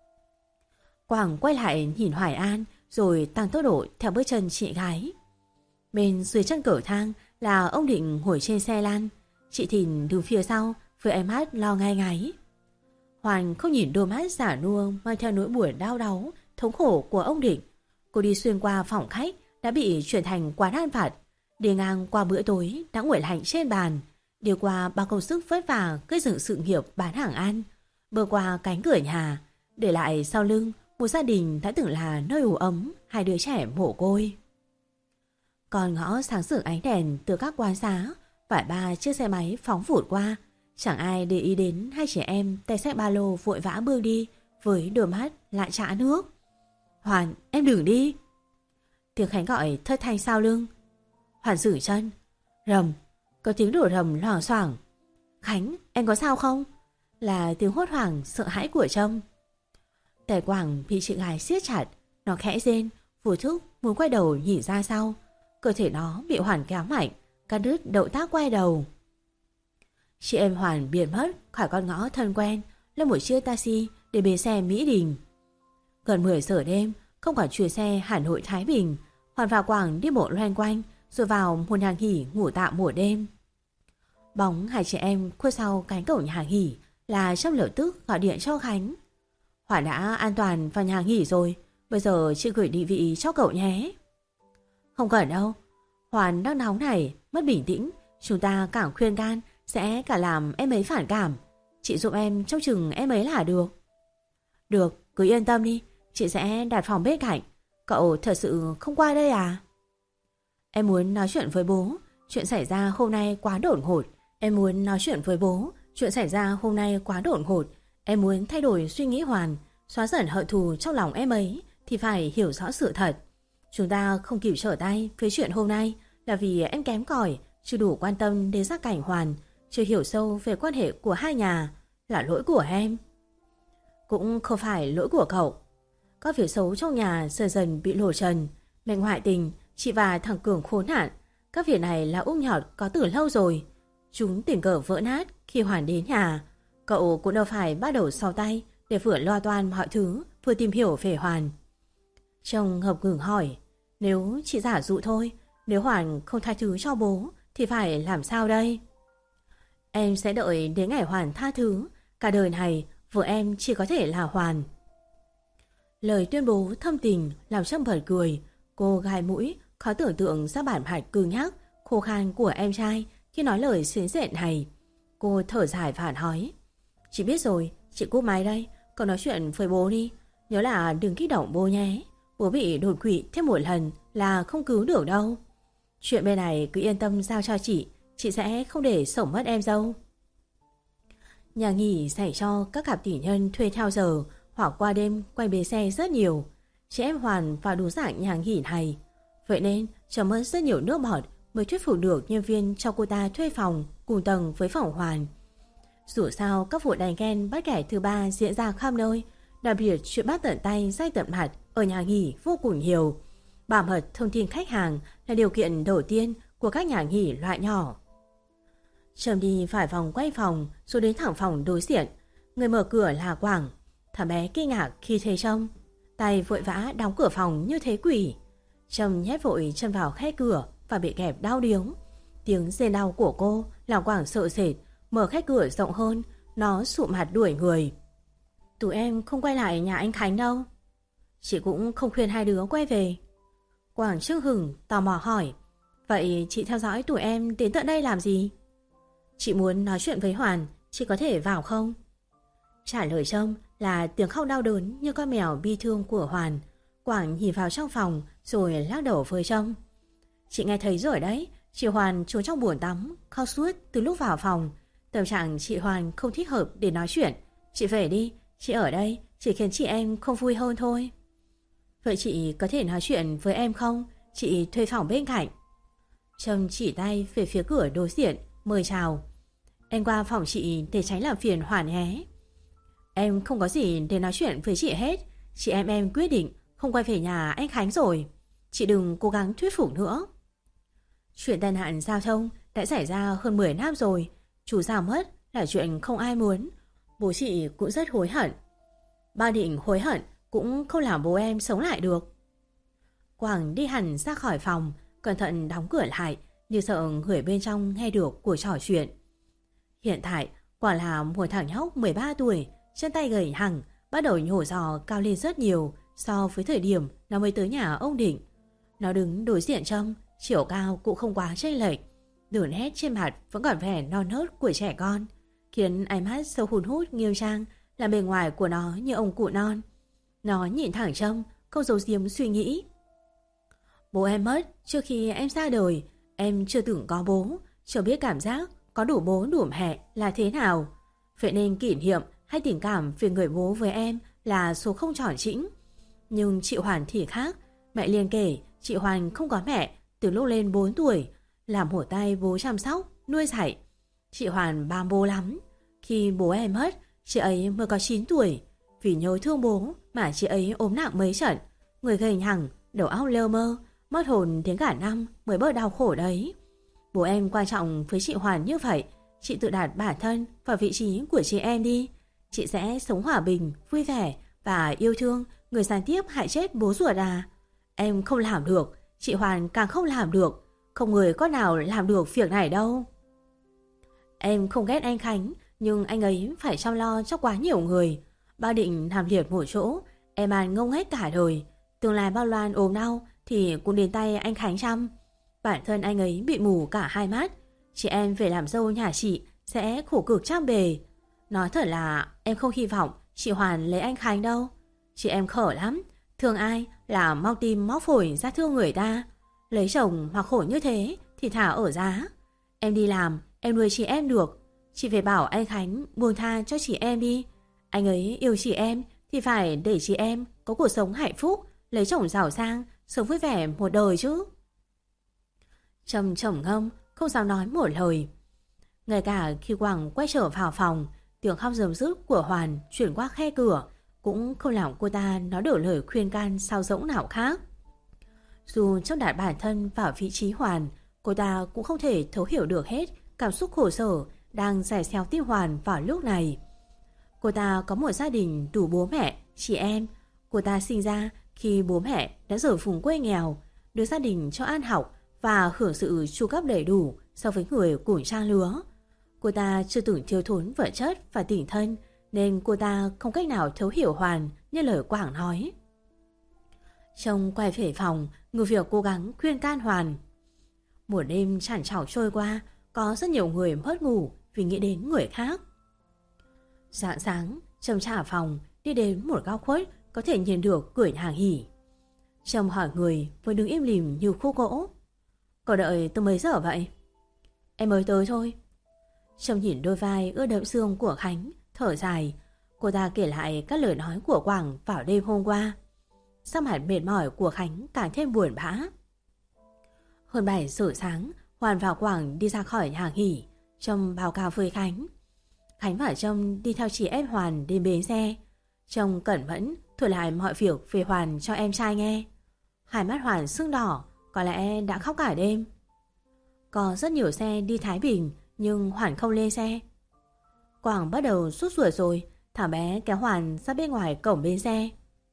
Quảng quay lại nhìn Hoài An rồi tăng tốc độ theo bước chân chị gái. Bên dưới chân cầu thang là ông Định ngồi trên xe lăn. Chị Thìn đứng phía sau với ánh mắt lo ngai ngáy. Hoàn không nhìn đôi mắt giả nua mang theo nỗi buồn đau đáu, thống khổ của ông Định. Cô đi xuyên qua phòng khách đã bị chuyển thành quán ăn vặt, đi ngang qua bữa tối đã nguội lạnh trên bàn, đi qua bao công sức vất vả gây dựng sự nghiệp bán hàng ăn, bước qua cánh cửa nhà, để lại sau lưng một gia đình đã từng là nơi ủ ấm hai đứa trẻ mồ côi. Còn ngõ sáng sủa ánh đèn từ các quán xá, vài ba chiếc xe máy phóng vụt qua, chẳng ai để ý đến hai trẻ em tay xách ba lô vội vã bước đi với đôi mắt lại trã nước. Hoàn, em đừng đi. Tiếng Khánh gọi thất thanh sau lưng. Hoàn giữ chân. Rầm, có tiếng đổ rầm loảng xoảng. Khánh, em có sao không? Là tiếng hốt hoảng sợ hãi của Trâm. Tay Quảng bị chị gái siết chặt, nó khẽ rên, vô thức muốn quay đầu nhìn ra sau. Cơ thể nó bị Hoàn kéo mạnh, cắt đứt động tác quay đầu. Chị em Hoàn biến mất khỏi con ngõ thân quen, lên một chiếc taxi để bến xe Mỹ Đình. Gần mười giờ đêm, không còn chuyến xe Hà Nội Thái Bình, Hoàn và Quảng đi bộ loanh quanh rồi vào một nhà nghỉ ngủ tạm một đêm. Bóng hai chị em khuất sau cánh cổng nhà nghỉ là Trâm lập tức gọi điện cho Khánh. Hoàn đã an toàn vào nhà nghỉ rồi, bây giờ chị gửi định vị cho cậu nhé. Không cần đâu, Hoàn đang nóng này, mất bình tĩnh, chúng ta càng khuyên can sẽ cả làm em ấy phản cảm. Chị giúp em trông chừng em ấy là được. Được, cứ yên tâm đi, chị sẽ đặt phòng bên cạnh. Cậu thật sự không qua đây à? Em muốn nói chuyện với bố, chuyện xảy ra hôm nay quá đột ngột. Em muốn nói chuyện với bố, chuyện xảy ra hôm nay quá đột ngột. Em muốn thay đổi suy nghĩ Hoàn, xóa dần hận thù trong lòng em ấy thì phải hiểu rõ sự thật. Chúng ta không kịp trở tay với chuyện hôm nay là vì em kém cỏi, chưa đủ quan tâm đến gia cảnh Hoàn, chưa hiểu sâu về quan hệ của hai nhà, là lỗi của em. Cũng không phải lỗi của cậu. Các việc xấu trong nhà dần dần bị lộ trần. Mẹ ngoại tình, chị và thằng Cường khốn nạn. Các việc này là ung nhọt có từ lâu rồi. Chúng tình cờ vỡ nát khi Hoàn đến nhà. Cậu cũng đâu phải bắt đầu sau tay để vừa lo toan mọi thứ, vừa tìm hiểu về Hoàn. Chồng ngập ngừng hỏi, nếu chị giả dụ thôi, nếu Hoàn không tha thứ cho bố thì phải làm sao đây? Em sẽ đợi đến ngày Hoàn tha thứ. Cả đời này vợ em chỉ có thể là Hoàn. Lời tuyên bố thâm tình làm Trâm bật cười. Cô gai mũi, khó tưởng tượng ra bản mặt cứng nhắc, khô khan của em trai khi nói lời xến xện này. Cô thở dài phản hỏi, chị biết rồi, chị cúp máy đây. Cậu nói chuyện với bố đi. Nhớ là đừng kích động bố nhé. Bố bị đột quỵ thêm một lần là không cứu được đâu. Chuyện bên này cứ yên tâm giao cho chị. Chị sẽ không để sổng mất em dâu. Nhà nghỉ dành cho các cặp tỷ nhân thuê theo giờ hoặc qua đêm quay bến xe rất nhiều. Chị em Hoàn vào đúng dạng nhà nghỉ này. Vậy nên Trầm mất rất nhiều nước bọt mới thuyết phục được nhân viên cho cô ta thuê phòng cùng tầng với phòng Hoàn. Dù sao các vụ đánh ghen bắt kẻ thứ ba diễn ra khắp nơi, đặc biệt chuyện bắt tận tay rách tận mặt ở nhà nghỉ vô cùng nhiều. Bảo mật thông tin khách hàng là điều kiện đầu tiên của các nhà nghỉ loại nhỏ. Trầm đi vài vòng quay phòng rồi đến thẳng phòng đối diện. Người mở cửa là Quảng. Thằng bé kinh ngạc khi thấy Trâm, tay vội vã đóng cửa phòng như thế quỷ. Trâm nhét vội chân vào khe cửa và bị kẹp đau điếng. Tiếng rên đau của cô làm Quảng sợ sệt, mở khe cửa rộng hơn, nó sụm mặt đuổi người. Tụi em không quay lại nhà anh Khánh đâu. Chị cũng không khuyên hai đứa quay về. Quảng chưng hửng tò mò hỏi, vậy chị theo dõi tụi em đến tận đây làm gì? Chị muốn nói chuyện với Hoàn, chị có thể vào không? Trả lời Trâm là tiếng khóc đau đớn như con mèo bi thương của Hoàn. Quảng nhìn vào trong phòng rồi lắc đầu với Trâm. Chị nghe thấy rồi đấy, chị Hoàn trốn trong bồn tắm, khóc suốt từ lúc vào phòng. Tâm trạng chị Hoàn không thích hợp để nói chuyện. Chị về đi, chị ở đây chỉ khiến chị em không vui hơn thôi. Vậy chị có thể nói chuyện với em không? Chị thuê phòng bên cạnh. Trâm chỉ tay về phía cửa đối diện, mời chào. Em qua phòng chị để tránh làm phiền Hoàn nhé. Em không có gì để nói chuyện với chị hết. Chị em em quyết định không quay về nhà anh Khánh rồi. Chị đừng cố gắng thuyết phục nữa. Chuyện tai nạn giao thông đã xảy ra hơn mười năm rồi. Chủ sao mất là chuyện không ai muốn. Bố chị cũng rất hối hận. Ba định hối hận cũng không làm bố em sống lại được. Quảng đi hẳn ra khỏi phòng, cẩn thận đóng cửa lại, như sợ người bên trong nghe được cuộc trò chuyện. Hiện tại Quảng là một thằng nhóc mười ba tuổi, chân tay gầy hẳn, bắt đầu nhổ giò cao lên rất nhiều so với thời điểm nó mới tới nhà ông Định. Nó đứng đối diện Trâm, chiều cao cũng không quá chênh lệch, đường nét trên mặt vẫn còn vẻ non nớt của trẻ con, khiến ánh mắt sâu hun hút nghiêm trang làm bề ngoài của nó như ông cụ non. Nó nhìn thẳng Trâm, không giấu giếm suy nghĩ. Bố em mất trước khi em ra đời, em chưa từng có bố, chưa biết cảm giác có đủ bố đủ mẹ là thế nào. Vậy nên kỷ niệm hay tình cảm về người bố với em là số không tròn chỉnh. Nhưng chị Hoàn thì khác. Mẹ liền kể chị Hoàn không có mẹ từ lúc lên bốn tuổi, làm một tay bố chăm sóc, nuôi dạy. Chị Hoàn bám bố lắm. Khi bố em mất, chị ấy mới có chín tuổi. Vì nhớ thương bố mà chị ấy ốm nặng mấy trận, người gầy nhằng, đầu óc lơ mơ, mất hồn đến cả năm mới bớt đau khổ đấy. Bố em quan trọng với chị Hoàn như vậy. Chị tự đặt bản thân vào vị trí của chị em đi. Chị sẽ sống hòa bình, vui vẻ và yêu thương người gián tiếp hại chết bố ruột à? Em không làm được, chị Hoàn càng không làm được. Không người có nào làm được việc này đâu. Em không ghét anh Khánh, nhưng anh ấy phải chăm lo cho quá nhiều người. Ba định làm liệt một chỗ, em ăn ngông hết cả đời. Tương lai bao Loan ốm đau thì cũng đến tay anh Khánh chăm. Bản thân anh ấy bị mù cả hai mắt. Chị em về làm dâu nhà chị sẽ khổ cực trăm bề. Nói thật là em không hy vọng chị Hoàn lấy anh Khánh đâu. Chị em khở lắm, thương ai là móc tim móc phổi ra thương người ta. Lấy chồng mà khổ như thế thì thả ở giá. Em đi làm, em nuôi chị em được. Chị phải bảo anh Khánh buông tha cho chị em đi. Anh ấy yêu chị em thì phải để chị em có cuộc sống hạnh phúc, lấy chồng giàu sang, sống vui vẻ một đời chứ. Trầm trầm ngâm, không dám nói một lời. Ngay cả khi Quảng quay trở vào phòng, tiếng khóc rầm rứt của Hoàn chuyển qua khe cửa cũng không làm cô ta nói được lời khuyên can sao rỗng nào khác. Dù trong đặt bản thân vào vị trí Hoàn, cô ta cũng không thể thấu hiểu được hết cảm xúc khổ sở đang dày xéo tim Hoàn vào lúc này. Cô ta có một gia đình đủ bố mẹ, chị em. Cô ta sinh ra khi bố mẹ đã rời vùng quê nghèo, được gia đình cho ăn học và hưởng sự chu cấp đầy đủ so với người cùng trang lứa. Cô ta chưa từng thiếu thốn vật chất và tình thân, nên cô ta không cách nào thấu hiểu Hoàn như lời Quảng nói. Trông quay về phòng, người việc cố gắng khuyên can Hoàn. Một đêm trằn trọc trôi qua, có rất nhiều người mất ngủ vì nghĩ đến người khác. Sáng sáng, Trâm trả phòng, đi đến một góc khuất có thể nhìn được cửa hàng hỉ. Trâm hỏi người vừa đứng im lìm như khúc gỗ. Cậu đợi từ mấy giờ vậy? Em mới tới thôi. Trâm nhìn đôi vai ướt đẫm xương của Khánh, thở dài. Cô ta kể lại các lời nói của Quảng vào đêm hôm qua. Sắc mặt mệt mỏi của Khánh càng thêm buồn bã. Hơn bảy giờ sáng, Hoàn và Quảng đi ra khỏi nhà nghỉ. Trâm báo cáo với Khánh. Khánh và Trâm đi theo chị em Hoàn đến bến xe. Trông cẩn mẫn thuật lại mọi việc về Hoàn cho em trai nghe. Hai mắt Hoàn sưng đỏ, có lẽ đã khóc cả đêm. Có rất nhiều xe đi Thái Bình, nhưng Hoàn không lên xe. Quảng bắt đầu sốt ruột rồi, thằng bé kéo Hoàn ra bên ngoài cổng bến xe.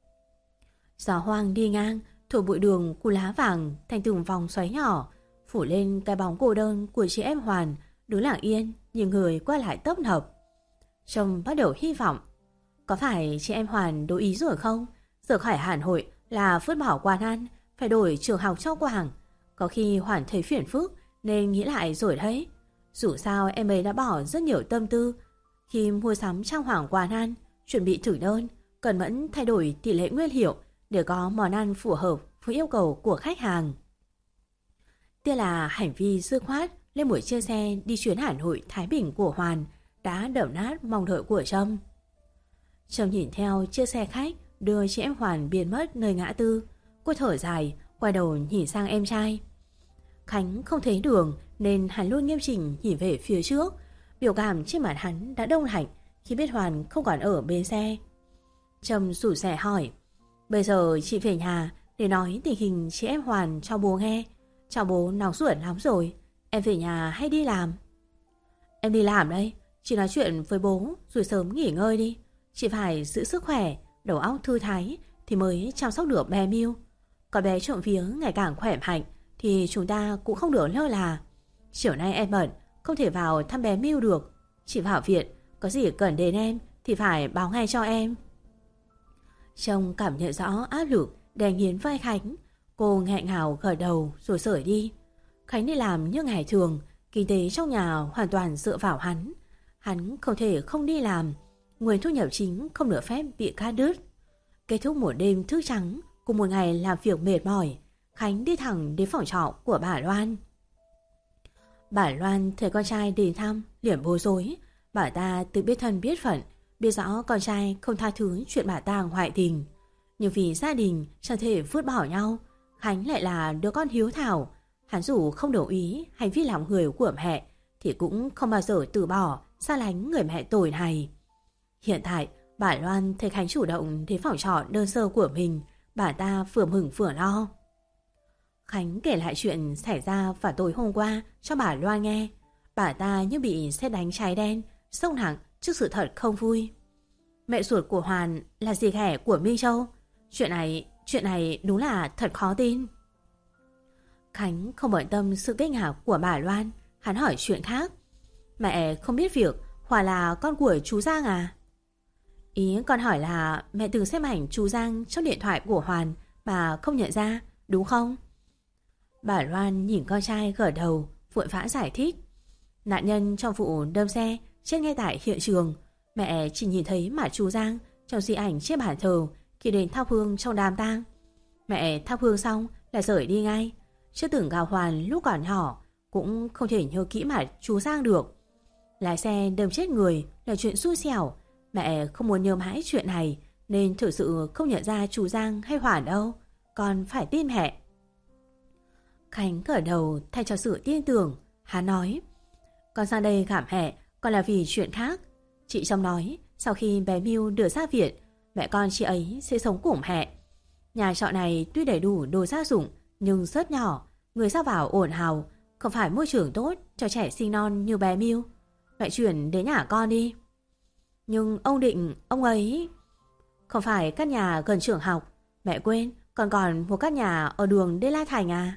Gió hoang đi ngang, thổi bụi đường của lá vàng thành từng vòng xoáy nhỏ, phủ lên cái bóng cô đơn của chị em Hoàn, đứng lặng yên nhìn người qua lại tấp nập. Trông bắt đầu hy vọng. Có phải chị em Hoàn đổi ý rồi không? Rời khỏi Hàn Hội là vứt bỏ quán ăn, phải đổi trường học cho Quảng. Có khi Hoàn thấy phiền phức nên nghĩ lại rồi đấy. Dù sao em ấy đã bỏ rất nhiều tâm tư khi mua sắm trang hoàng quán ăn, chuẩn bị thử đơn, cẩn mẫn thay đổi tỷ lệ nguyên liệu để có món ăn phù hợp với yêu cầu của khách hàng. Tiếc là hành vi dứt khoát lên buổi chia xe đi chuyến Hà Nội Thái Bình của Hoàn đã đập nát mong đợi của Trâm. Trâm nhìn theo chiếc xe khách đưa chị em Hoàn biến mất nơi ngã tư. Cô thở dài, quay đầu nhìn sang em trai. Khánh không thấy đường nên hắn luôn nghiêm chỉnh nhìn về phía trước. Biểu cảm trên mặt hắn đã đông lạnh khi biết Hoàn không còn ở bên xe. Trâm rủ rẻ hỏi. Bây giờ chị về nhà để nói tình hình chị em Hoàn cho bố nghe. Cháu bố nóng ruột lắm rồi. Em về nhà hay đi làm? Em đi làm đây. Chị nói chuyện với bố rồi sớm nghỉ ngơi đi. Chị phải giữ sức khỏe, đầu óc thư thái thì mới chăm sóc được bé Miu. Còn bé trộm vía ngày càng khỏe mạnh thì chúng ta cũng không được lơ là. Chiều nay em bận, không thể vào thăm bé Miu được. Chị vào viện, có gì cần đến em thì phải báo ngay cho em. Trông cảm nhận rõ áp lực đè nghiến vai Khánh. Cô nghẹn ngào gật đầu rồi rời đi. Khánh đi làm như ngày thường, kinh tế trong nhà hoàn toàn dựa vào hắn. Hắn không thể không đi làm, nguồn thu nhập chính không được phép bị cắt đứt. Kết thúc một đêm thức trắng cùng một ngày làm việc mệt mỏi, Khánh đi thẳng đến phòng trọ của bà Loan. Bà Loan thấy con trai đến thăm liền bối rối. Bà ta tự biết thân biết phận, biết rõ con trai không tha thứ chuyện bà ta ngoại tình, nhưng vì gia đình chẳng thể vứt bỏ nhau. Khánh lại là đứa con hiếu thảo. Hắn dù không đồng ý hành vi làm người của mẹ thì cũng không bao giờ từ bỏ xa lánh người mẹ tồi này. Hiện tại bà Loan thấy Khánh chủ động đến phòng trọ đơn sơ của mình, bà ta vừa mừng vừa lo. Khánh kể lại chuyện xảy ra vào tối hôm qua cho bà Loan nghe. Bà ta như bị sét đánh trái đen, sốc nặng trước sự thật không vui. Mẹ ruột của Hoàn là dì ghẻ của Minh Châu. Chuyện này, chuyện này đúng là thật khó tin. Khánh không bận tâm sự kinh ngạc của bà Loan, hắn hỏi chuyện khác. Mẹ không biết việc Hòa là con của chú Giang à? Ý con hỏi là mẹ từng xem ảnh chú Giang trong điện thoại của Hoàn mà không nhận ra, đúng không? Bà Loan nhìn con trai gật đầu, vội vã giải thích. Nạn nhân trong vụ đâm xe chết ngay tại hiện trường. Mẹ chỉ nhìn thấy mặt chú Giang trong di ảnh trên bàn thờ khi đến thắp hương trong đám tang. Mẹ thắp hương xong là rời đi ngay. Chưa từng gặp Hoàn lúc còn nhỏ, cũng không thể nhớ kỹ mặt chú Giang được. Lái xe đâm chết người là chuyện xui xẻo. Mẹ không muốn nhớ mãi chuyện này nên thực sự không nhận ra chú Giang hay Hoàn đâu. Con phải tin mẹ. Khánh gật đầu thay cho sự tin tưởng. Hắn nói, Con sang đây gặp mẹ còn là vì chuyện khác. Chị Trâm nói sau khi bé Miu đưa ra viện, mẹ con chị ấy sẽ sống cùng mẹ. Nhà trọ này tuy đầy đủ đồ gia dụng nhưng rất nhỏ, người ra vào ồn ào, không phải môi trường tốt cho trẻ sinh non như bé Miu. Mẹ chuyển đến nhà con đi. Nhưng ông định ông ấy... Không phải căn nhà gần trường học, mẹ quên còn còn một căn nhà ở đường Đê La Thành à?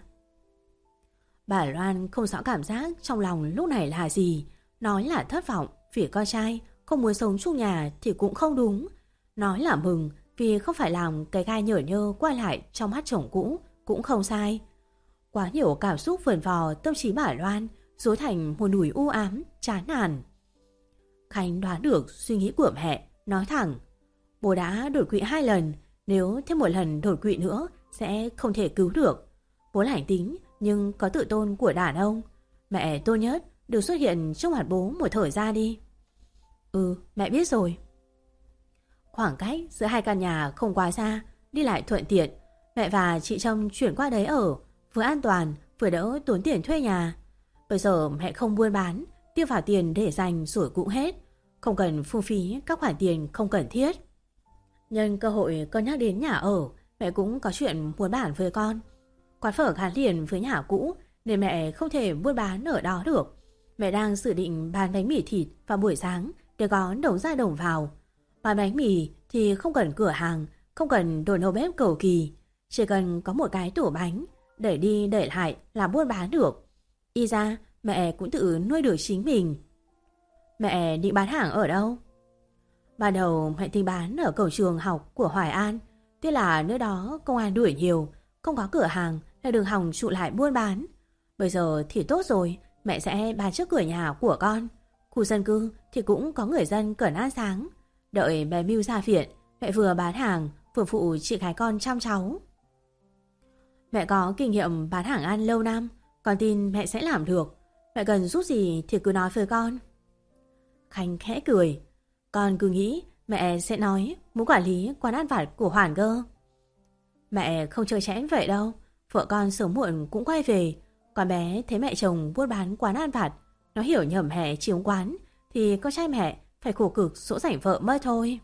Bà Loan không rõ cảm giác trong lòng lúc này là gì. Nói là thất vọng vì con trai không muốn sống chung nhà thì cũng không đúng. Nói là mừng vì không phải làm cái gai nhở nhơ quay lại trong mắt chồng cũ cũng không sai. Quá nhiều cảm xúc vờn vò tâm trí bà Loan, rối thành một núi u ám, chán nản. Khánh đoán được suy nghĩ của mẹ, nói thẳng: bố đã đột quỵ hai lần, nếu thêm một lần đột quỵ nữa sẽ không thể cứu được. Bố lành tính nhưng có tự tôn của đàn ông. Mẹ tốt nhất được xuất hiện trước mặt bố một thời gian đi. Ừ, mẹ biết rồi. Khoảng cách giữa hai căn nhà không quá xa, đi lại thuận tiện. Mẹ và chị Trâm chuyển qua đấy ở, vừa an toàn vừa đỡ tốn tiền thuê nhà. Bây giờ mẹ không buôn bán, tiêu vào tiền để dành rồi cũng hết, không cần phung phí các khoản tiền không cần thiết. Nhân cơ hội con nhắc đến nhà ở, mẹ cũng có chuyện muốn bàn với con. Quán phở gắn liền với nhà cũ nên mẹ không thể buôn bán ở đó được. Mẹ đang dự định bán bánh mì thịt vào buổi sáng để có đồng ra đồng vào. Bán bánh mì thì không cần cửa hàng, không cần đồ nấu bếp cầu kỳ, chỉ cần có một cái tủ bánh, đẩy đi đẩy lại là buôn bán được. Y ra mẹ cũng tự nuôi được chính mình. Mẹ định bán hàng ở đâu? Ban đầu mẹ tính bán ở cổng trường học của Hoài An. Tuy là nơi đó công an đuổi nhiều, không có cửa hàng là đường hòng trụ lại buôn bán. Bây giờ thì tốt rồi, mẹ sẽ bán trước cửa nhà của con. Khu dân cư thì cũng có người dân cần ăn sáng. Đợi bé Miu ra viện, mẹ vừa bán hàng vừa phụ chị gái con chăm cháu. Mẹ có kinh nghiệm bán hàng ăn lâu năm, con tin mẹ sẽ làm được. Mẹ cần giúp gì thì cứ nói với con. Khánh khẽ cười. Con cứ nghĩ mẹ sẽ nói muốn quản lý quán ăn vặt của Hoàn cơ. Mẹ không chơi chẽn vậy đâu. Vợ con sớm muộn cũng quay về. Con bé thấy mẹ chồng buôn bán quán ăn vặt, nó hiểu nhầm mẹ chiếm quán thì con trai mẹ phải khổ cực dỗ dành vợ mới thôi.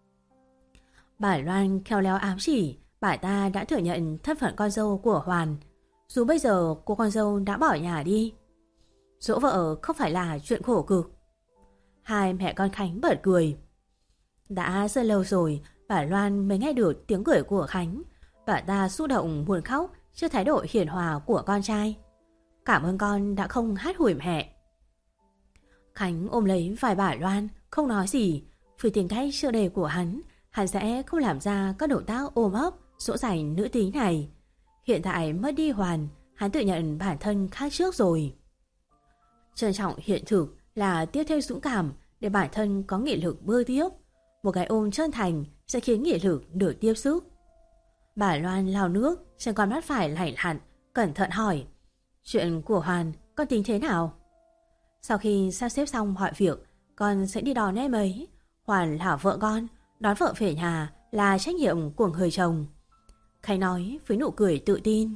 Bà Loan khéo léo ám chỉ bà ta đã thừa nhận thân phận con dâu của Hoàn, dù bây giờ cô con dâu đã bỏ nhà đi. Dỗ vợ không phải là chuyện khổ cực. Hai mẹ con Khánh bật cười. Đã rất lâu rồi bà Loan mới nghe được tiếng cười của Khánh. Bà ta xúc động buồn khóc trước thái độ hiền hòa của con trai. Cảm ơn con đã không hát hủi mẹ. Khánh ôm lấy vai bà Loan, không nói gì. Vì tính cách trước đây của hắn, hắn sẽ không làm ra các động tác ôm ấp dỗ dành nữ tính này. Hiện tại mất đi Hoàn, hắn tự nhận bản thân khác trước rồi. Trân trọng hiện thực là tiếp thêm dũng cảm để bản thân có nghị lực bơi tiếp. Một cái ôm chân thành sẽ khiến nghị lực được tiếp sức. Bà Loan lau nước trên con mắt phải lạnh hẳn, cẩn thận hỏi: chuyện của Hoàn con tính thế nào? Sau khi sắp xếp xong mọi việc, con sẽ đi đón em ấy. Hoàn là vợ con, đón vợ về nhà là trách nhiệm của người chồng. Khánh nói với nụ cười tự tin.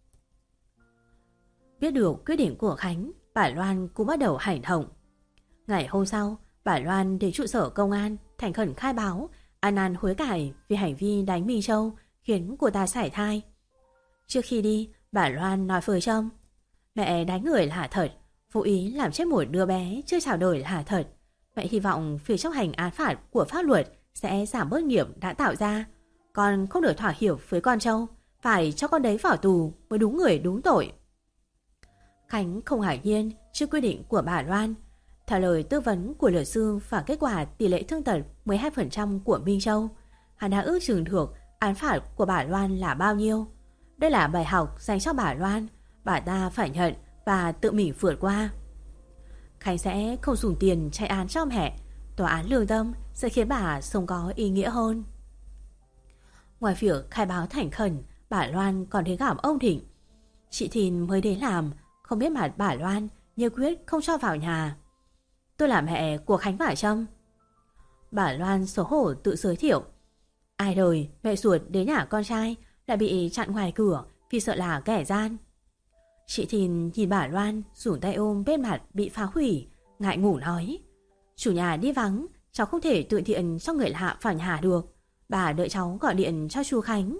Biết được quyết định của Khánh, bà Loan cũng bắt đầu hành động. Ngày hôm sau, bà Loan đến trụ sở công an thành khẩn khai báo, ăn năn hối cải vì hành vi đánh Minh Châu khiến cô ta sảy thai. Trước khi đi, bà Loan nói với Trâm: mẹ đánh người là thật, vô ý làm chết một đứa bé chưa chào đời là thật. Mẹ hy vọng việc chấp hành án phạt của pháp luật sẽ giảm bớt nghiệp đã tạo ra. Con không được thỏa hiệp với con Châu, phải cho con đấy vào tù mới đúng người đúng tội. Khánh không ngạc nhiên trước quyết định của bà Loan. Theo lời tư vấn của luật sư và kết quả tỷ lệ thương tật mười hai phần trăm của Minh Châu, hắn đã ước chừng được án phạt của bà Loan là bao nhiêu. Đây là bài học dành cho bà Loan, bà ta phải nhận và tự mình vượt qua. Khánh sẽ không dùng tiền chạy án cho mẹ. Tòa án lương tâm sẽ khiến bà sống có ý nghĩa hơn. Ngoài việc khai báo thành khẩn, bà Loan còn đến gặp ông Thịnh. Chị Thìn mới đến làm, không biết mặt bà Loan như quyết không cho vào nhà. Tôi là mẹ của Khánh và Trâm. Bà Loan xấu hổ tự giới thiệu. Ai đời mẹ ruột đến nhà con trai lại bị chặn ngoài cửa vì sợ là kẻ gian. Chị Thìn nhìn bà Loan dùng tay ôm bên mặt bị phá hủy, ngại ngủ nói: Chủ nhà đi vắng, cháu không thể tự tiện cho người lạ vào nhà được. Bà đợi cháu gọi điện cho chú Khánh.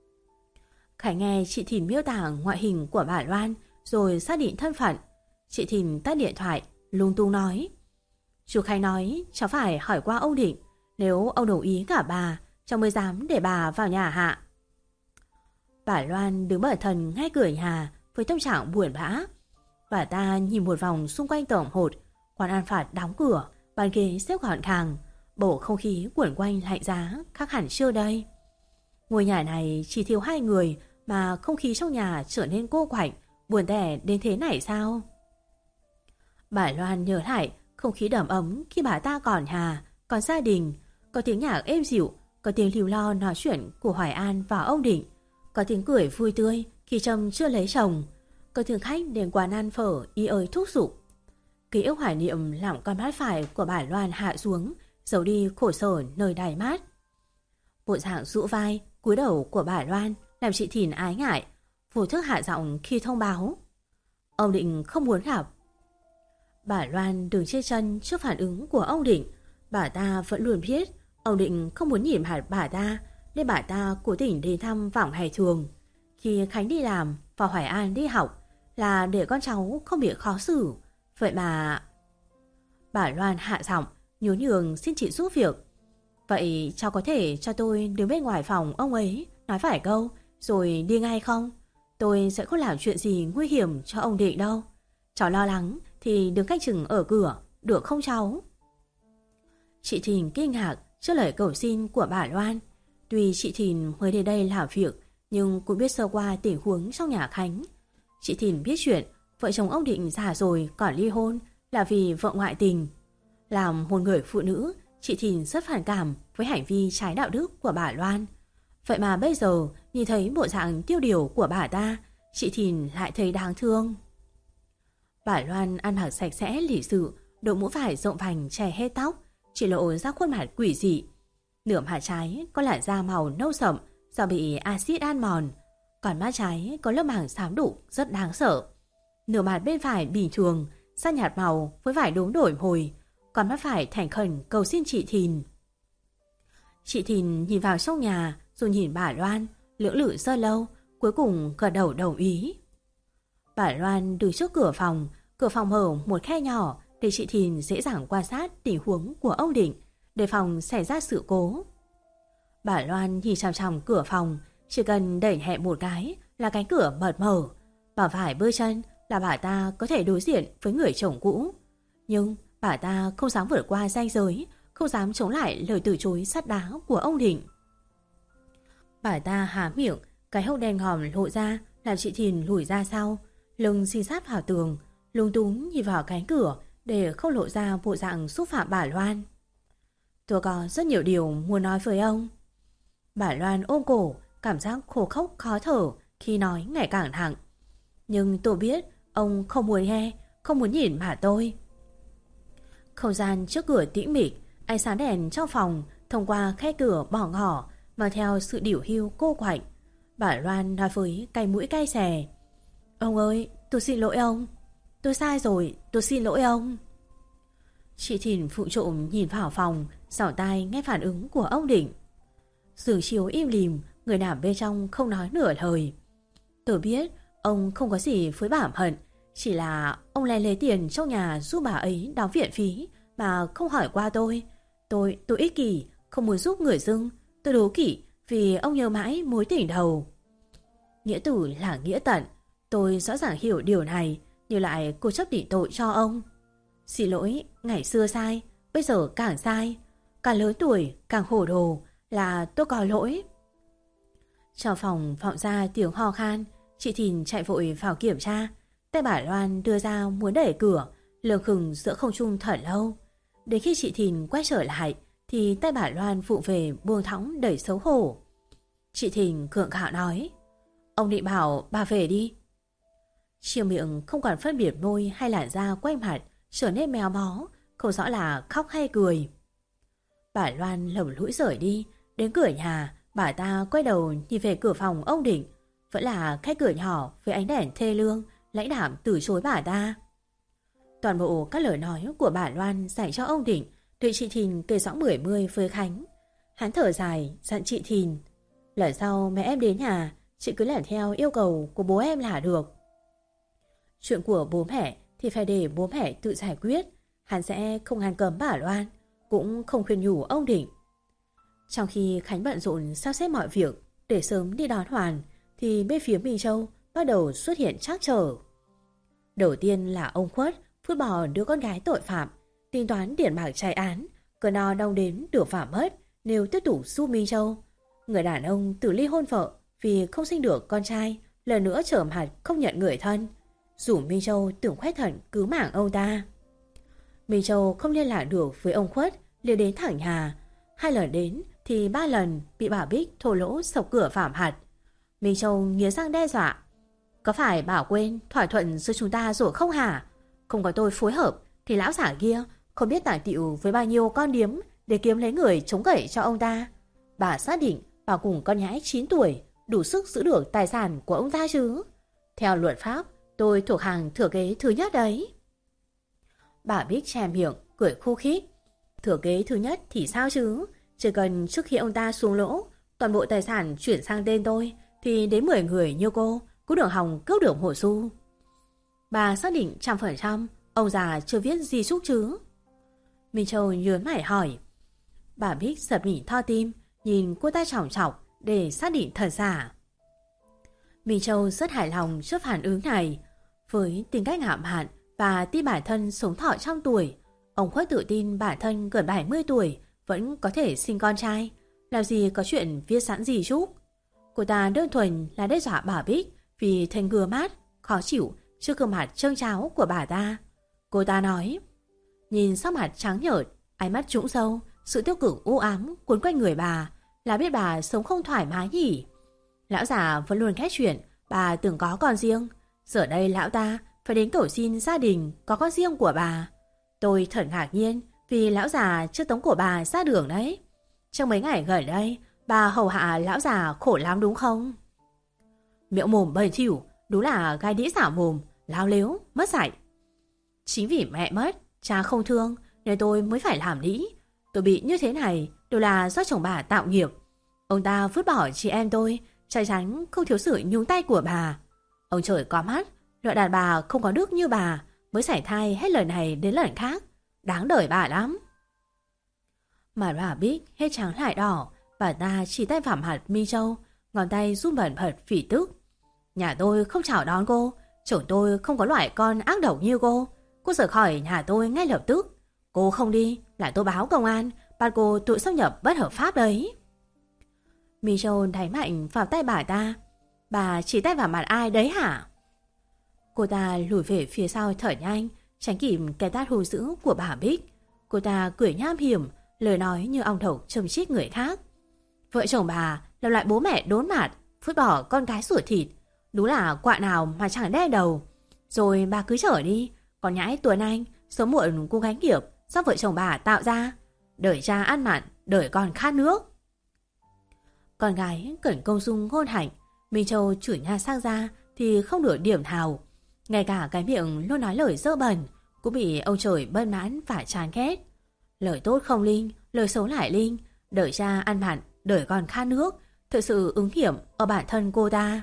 Khánh nghe chị Thìn miêu tả ngoại hình của bà Loan rồi xác định thân phận. Chị Thìn tắt điện thoại, lung tung nói: Chú Khánh nói cháu phải hỏi qua ông Định, nếu ông đồng ý cả bà, cháu mới dám để bà vào nhà hạ. Bà Loan đứng bật thần ngay cửa nhà với tâm trạng buồn bã. Bà ta nhìn một vòng xung quanh tổng hột, quán ăn phạt đóng cửa, bàn ghế xếp gọn gàng, bầu không khí quẩn quanh lạnh giá khác hẳn xưa đây. Ngôi nhà này chỉ thiếu hai người mà không khí trong nhà trở nên cô quạnh, buồn tẻ đến thế này sao? Bà Loan nhớ lại không khí đầm ấm khi bà ta còn nhà, còn gia đình, có tiếng nhạc êm dịu, có tiếng líu lo nói chuyện của Hoài An và ông Định, có tiếng cười vui tươi khi Trâm chưa lấy chồng, có thường khách đến quán ăn phở ý ới thúc giục. Ký ức hoài niệm làm con mắt phải của bà Loan hạ xuống, giấu đi khổ sở nơi đáy mắt. Bộ dạng rũ vai, cúi đầu của bà Loan làm chị Thìn ái ngại, vô thức hạ giọng khi thông báo: Ông Định không muốn gặp. Bà Loan đứng trên chân trước phản ứng của ông Định. Bà ta vẫn luôn biết ông Định không muốn nhìn mặt bà ta, nên bà ta cố tình đến thăm vào ngày thường. Khi Khánh đi làm và Hoài An đi học là để con cháu không bị khó xử. Vậy mà... Bà Loan hạ giọng nhún nhường xin chị giúp việc. Vậy cháu có thể cho tôi đứng bên ngoài phòng ông ấy nói vài câu rồi đi ngay không? Tôi sẽ không làm chuyện gì nguy hiểm cho ông Định đâu. Cháu lo lắng thì đứng canh chừng ở cửa, được không cháu? Chị Thìn kinh ngạc trước lời cầu xin của bà Loan. Tuy chị Thìn mới đến đây làm việc, nhưng cũng biết sơ qua tình huống trong nhà Khánh. Chị Thìn biết chuyện vợ chồng ông Định già rồi còn ly hôn là vì vợ ngoại tình. Làm một người phụ nữ, chị Thìn rất phản cảm với hành vi trái đạo đức của bà Loan. Vậy mà bây giờ nhìn thấy bộ dạng tiêu điều của bà ta, chị Thìn lại thấy đáng thương. Bà Loan ăn mặc sạch sẽ lịch sự, đội mũ vải rộng vành che hết tóc, chỉ lộ ra khuôn mặt quỷ dị. Nửa má trái có làn da màu nâu sậm do bị axit ăn mòn, còn má trái có lớp màng xám đục rất đáng sợ. Nửa mặt bên phải bình thường, da nhạt màu với vải đốm đổi mồi, còn mắt phải thành khẩn cầu xin chị Thìn. Chị Thìn nhìn vào trong nhà rồi nhìn bà Loan, lưỡng lự rất lâu, cuối cùng gật đầu đồng ý. Bà Loan đứng trước cửa phòng, cửa phòng mở một khe nhỏ để chị Thìn dễ dàng quan sát tình huống của ông Định, đề phòng xảy ra sự cố. Bà Loan nhìn chằm chằm cửa phòng, chỉ cần đẩy nhẹ một cái là cánh cửa bật mở. Bà phải bước chân là bà ta có thể đối diện với người chồng cũ. Nhưng bà ta không dám vượt qua ranh giới, không dám chống lại lời từ chối sắt đá của ông Định. Bà ta há miệng, cái hốc đen ngòm lộ ra làm chị Thìn lùi ra sau, lưng xin sát vào tường, lung túng nhìn vào cánh cửa để không lộ ra bộ dạng xúc phạm bà Loan. Tôi có rất nhiều điều muốn nói với ông. Bà Loan ôm cổ, cảm giác khô khốc khó thở khi nói ngày càng nặng. Nhưng tôi biết ông không muốn nghe, không muốn nhìn mà tôi. Không gian trước cửa tĩnh mịch, ánh sáng đèn trong phòng thông qua khe cửa bỏ ngỏ mà theo sự điểu hiu cô quạnh. Bà Loan nói với cay mũi cay xè: Ông ơi, tôi xin lỗi ông. Tôi sai rồi, tôi xin lỗi ông. Chị Thìn phụ trộm nhìn vào phòng, xỏ tai nghe phản ứng của ông Định. Giường chiếu im lìm, người nằm bên trong không nói nửa lời. Tôi biết ông không có gì với bà Hận, chỉ là ông lại lấy tiền trong nhà giúp bà ấy đóng viện phí mà không hỏi qua tôi. Tôi, tôi ích kỷ, không muốn giúp người dưng. Tôi đố kỵ vì ông nhớ mãi mối tình đầu. Nghĩa tử là nghĩa tận. Tôi rõ ràng hiểu điều này, nhưng lại cố chấp định tội cho ông. Xin lỗi, ngày xưa sai, bây giờ càng sai. Càng lớn tuổi, càng khổ đồ, là tôi có lỗi. Trong phòng vọng ra tiếng ho khan, chị Thìn chạy vội vào kiểm tra. Tay bà Loan đưa ra muốn đẩy cửa, lơ khừng giữa không trung thật lâu. Đến khi chị Thìn quay trở lại thì tay bà Loan phụ về buông thõng đầy xấu hổ. Chị Thìn gượng gạo nói: Ông định bảo bà về đi. Chiều miệng không còn phân biệt môi hay làn da quanh mặt, trở nên méo mó, không rõ là khóc hay cười. Bà Loan lầm lũi rời đi. Đến cửa nhà, bà ta quay đầu nhìn về cửa phòng ông Định. Vẫn là cái cửa nhỏ với ánh đèn thê lương lãnh đạm từ chối bà ta. Toàn bộ các lời nói của bà Loan dành cho ông Định đợi chị Thìn kể rõ mười mươi với Khánh. Hắn thở dài dặn chị Thìn: lần sau mẹ em đến nhà, chị cứ làm theo yêu cầu của bố em là được. Chuyện của bố mẹ thì phải để bố mẹ tự giải quyết. Hắn sẽ không ngăn cấm bà Loan, cũng không khuyên nhủ ông Định. Trong khi Khánh bận rộn sắp xếp mọi việc để sớm đi đón Hoàn, thì bên phía Minh Châu bắt đầu xuất hiện trắc trở. Đầu tiên là ông Khuất phút bỏ đứa con gái tội phạm, tính toán tiền bạc chạy án, cơn no đong đến được phạm mất nếu tiếp tục giúp Minh Châu. Người đàn ông tự ly hôn vợ vì không sinh được con trai, lần nữa trở mặt không nhận người thân, rủ Minh Châu tưởng khoét thận cứu mạng ông ta. Minh Châu không liên lạc được với ông Khuất, liền đến thẳng nhà. Hai lần đến thì ba lần bị bà Bích thô lỗ sập cửa phạm hạt. Minh Châu nghiến răng đe dọa: có phải bảo quên thỏa thuận giữa chúng ta rồi không hả? Không có tôi phối hợp thì lão giả kia không biết tải tiệu với bao nhiêu con điếm để kiếm lấy người chống gậy cho ông ta. Bà xác định bà cùng con nhãi chín tuổi đủ sức giữ được tài sản của ông ta chứ? Theo luật pháp, tôi thuộc hàng thừa kế thứ nhất đấy. Bà Bích che miệng cười khô khích: thừa kế thứ nhất thì sao chứ? Chỉ cần trước khi ông ta xuống lỗ, toàn bộ tài sản chuyển sang tên tôi, thì đến mười người như cô cũng được hòng cướp được một xu. Bà xác định trăm phần trăm ông già chưa viết di chúc chứ? Minh Châu nhớn mày hỏi. Bà Bích giật mình thao tim, nhìn cô ta chòng chọc để xác định thật giả. Minh Châu rất hài lòng trước phản ứng này. Với tính cách ngạo mạn và tin bản thân sống thọ trăm tuổi, ông Khuất tự tin bản thân gần bảy mươi tuổi vẫn có thể sinh con trai, làm gì có chuyện viết sẵn gì chúc. Cô ta đơn thuần là đe dọa bà Bích vì thành ngừa mát, khó chịu trước gương mặt trơn tráo của bà ta. Cô ta nói, nhìn sắc mặt trắng nhợt, ánh mắt trũng sâu, sự tiêu cực u ám cuốn quanh người bà, là biết bà sống không thoải mái nhỉ. Lão già vẫn luôn ghét chuyện bà từng có con riêng, giờ đây lão ta phải đến cầu xin gia đình có con riêng của bà. Tôi thật ngạc nhiên vì lão già chưa tống của bà ra đường đấy. Trong mấy ngày gần đây, bà hầu hạ lão già khổ lắm đúng không? Miệng mồm bẩn thỉu, đúng là gai đĩ xảo mồm, láo lếu, mất dạy. Chính vì mẹ mất, cha không thương nên tôi mới phải làm đĩ. Tôi bị như thế này đều là do chồng bà tạo nghiệp. Ông ta vứt bỏ chị em tôi, chắc chắn không thiếu sự nhúng tay của bà. Ông trời có mắt, loại đàn bà không có đức như bà mới sảy thai hết lần này đến lần khác. Đáng đời bà lắm. Mà bà Bích hết trắng lại đỏ, bà ta chỉ tay vào mặt Mi Châu, ngón tay run bẩn bật phỉ tức. Nhà tôi không chào đón cô, chồng tôi không có loại con ác độc như cô. Cô rời khỏi nhà tôi ngay lập tức. Cô không đi là tôi báo công an, bắt cô tội xâm nhập bất hợp pháp đấy. Mi Châu đánh mạnh vào tay bà ta. Bà chỉ tay vào mặt ai đấy hả? Cô ta lùi về phía sau thở nhanh, tránh kịp cái tát hung dữ của bà Bích. Cô ta cười nham hiểm, lời nói như ong độc châm chích người khác. Vợ chồng bà là loại bố mẹ đốn mặt, vứt bỏ con gái ruột thịt. Đúng là quạ nào mà chẳng đe đầu. Rồi bà cứ trở đi, con nhãi Tuấn Anh sớm muộn cô gánh nghiệp do vợ chồng bà tạo ra. Đời cha ăn mặn, đời con khát nước. Con gái cẩn công dung ngôn hạnh, Minh Châu chửi nha sang ra thì không được điểm nào. Ngay cả cái miệng luôn nói lời dơ bẩn cũng bị ông trời bơn mãn và chán ghét. Lời tốt không linh, lời xấu lại linh. Đời cha ăn mặn, đời con khát nước, thực sự ứng nghiệm ở bản thân cô ta.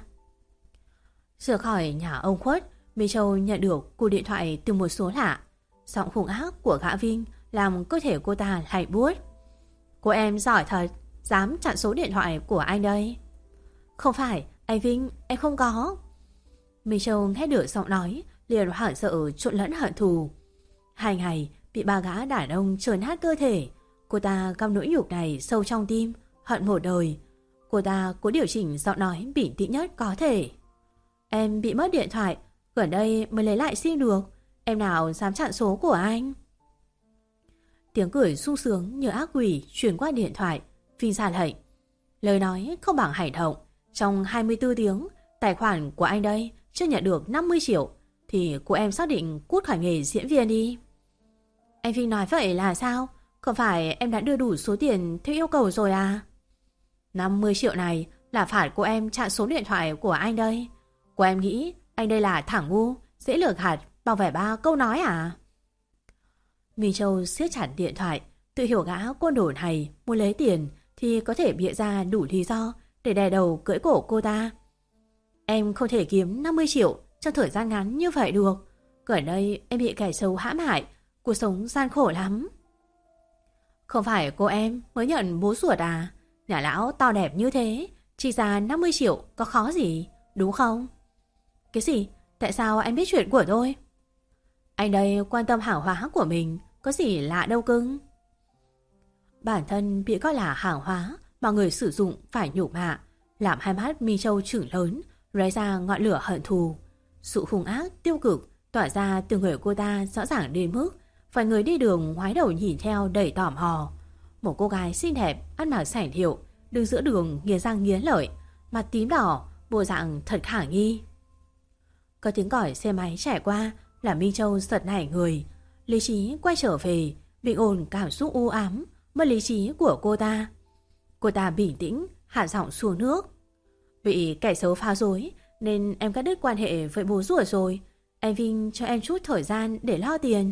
Rời khỏi nhà ông Khuất, Minh Châu nhận được cuộc điện thoại từ một số lạ. Giọng hung ác của gã Vinh làm cơ thể cô ta lạnh buốt. Cô em giỏi thật, dám chặn số điện thoại của anh đây. Không phải, anh Vinh, em không có. Minh Châu nghe được giọng nói, liền hoảng sợ trộn lẫn hận thù. Hai ngày bị ba gã đàn ông trờn hát cơ thể, cô ta găm nỗi nhục này sâu trong tim, hận một đời. Cô ta cố điều chỉnh giọng nói bình tĩnh nhất có thể. Em bị mất điện thoại, gần đây mới lấy lại xin được. Em nào dám chặn số của anh? Tiếng cười sung sướng như ác quỷ truyền qua điện thoại. Vinh ra lệnh. Lời nói không bằng hành động. Trong hai mươi tư tiếng, tài khoản của anh đây chưa nhận được năm mươi triệu, thì cô em xác định cút khỏi nghề diễn viên đi. Anh Vinh nói vậy là sao? Không phải em đã đưa đủ số tiền theo yêu cầu rồi à? năm mươi triệu này là phạt cô em chặn số điện thoại của anh đây. Cô em nghĩ anh đây là thằng ngu dễ lừa gạt bằng vẻ ba câu nói à? Minh Châu siết chặt điện thoại, tự hiểu gã côn đồ này muốn lấy tiền thì có thể bịa ra đủ lý do để đè đầu cưỡi cổ cô ta. Em không thể kiếm năm mươi triệu trong thời gian ngắn như vậy được. Ở đây em bị kẻ xấu hãm hại, cuộc sống gian khổ lắm. Không phải cô em mới nhận bố ruột à? Nhà lão to đẹp như thế, chỉ ra năm mươi triệu có khó gì, đúng không? Cái gì? Tại sao anh biết chuyện của tôi? Anh đây quan tâm hàng hóa của mình, có gì lạ đâu cưng. Bản thân bị coi là hàng hóa mà người sử dụng phải nhục mạ, làm hai mắt Mi Châu trừng lớn, lóe ra ngọn lửa hận thù. Sự hung ác tiêu cực tỏa ra từ người cô ta rõ ràng đến mức phải người đi đường ngoái đầu nhìn theo đầy tò mò. Một cô gái xinh đẹp, ăn mặc sảnh điệu, đứng giữa đường nghiến răng nghiến lợi, mặt tím đỏ, bộ dạng thật khả nghi. Có tiếng còi xe máy chạy qua làm Minh Châu giật nảy người, lý trí quay trở về, bình ổn cảm xúc u ám, mất lý trí của cô ta. Cô ta bình tĩnh, hạ giọng xuống nước. Bị kẻ xấu phá rối nên em cắt đứt quan hệ với bố ruột rồi. Anh Vinh cho em chút thời gian để lo tiền.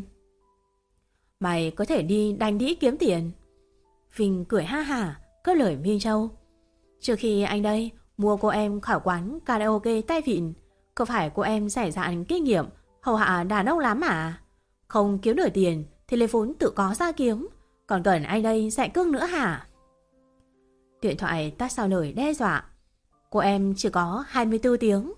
Mày có thể đi đánh đĩ kiếm tiền. Vinh cười ha hả, cất lời Minh Châu. Trước khi anh đây mua cô em khỏi quán karaoke tay vịn, có phải cô em giải dạn kinh nghiệm hầu hạ đàn ông lắm à? Không kiếm được tiền thì lấy vốn tự có ra kiếm, còn cần anh đây dạy cưng nữa hả? Điện thoại tắt sau lời đe dọa. Cô em chỉ có hai mươi tư tiếng.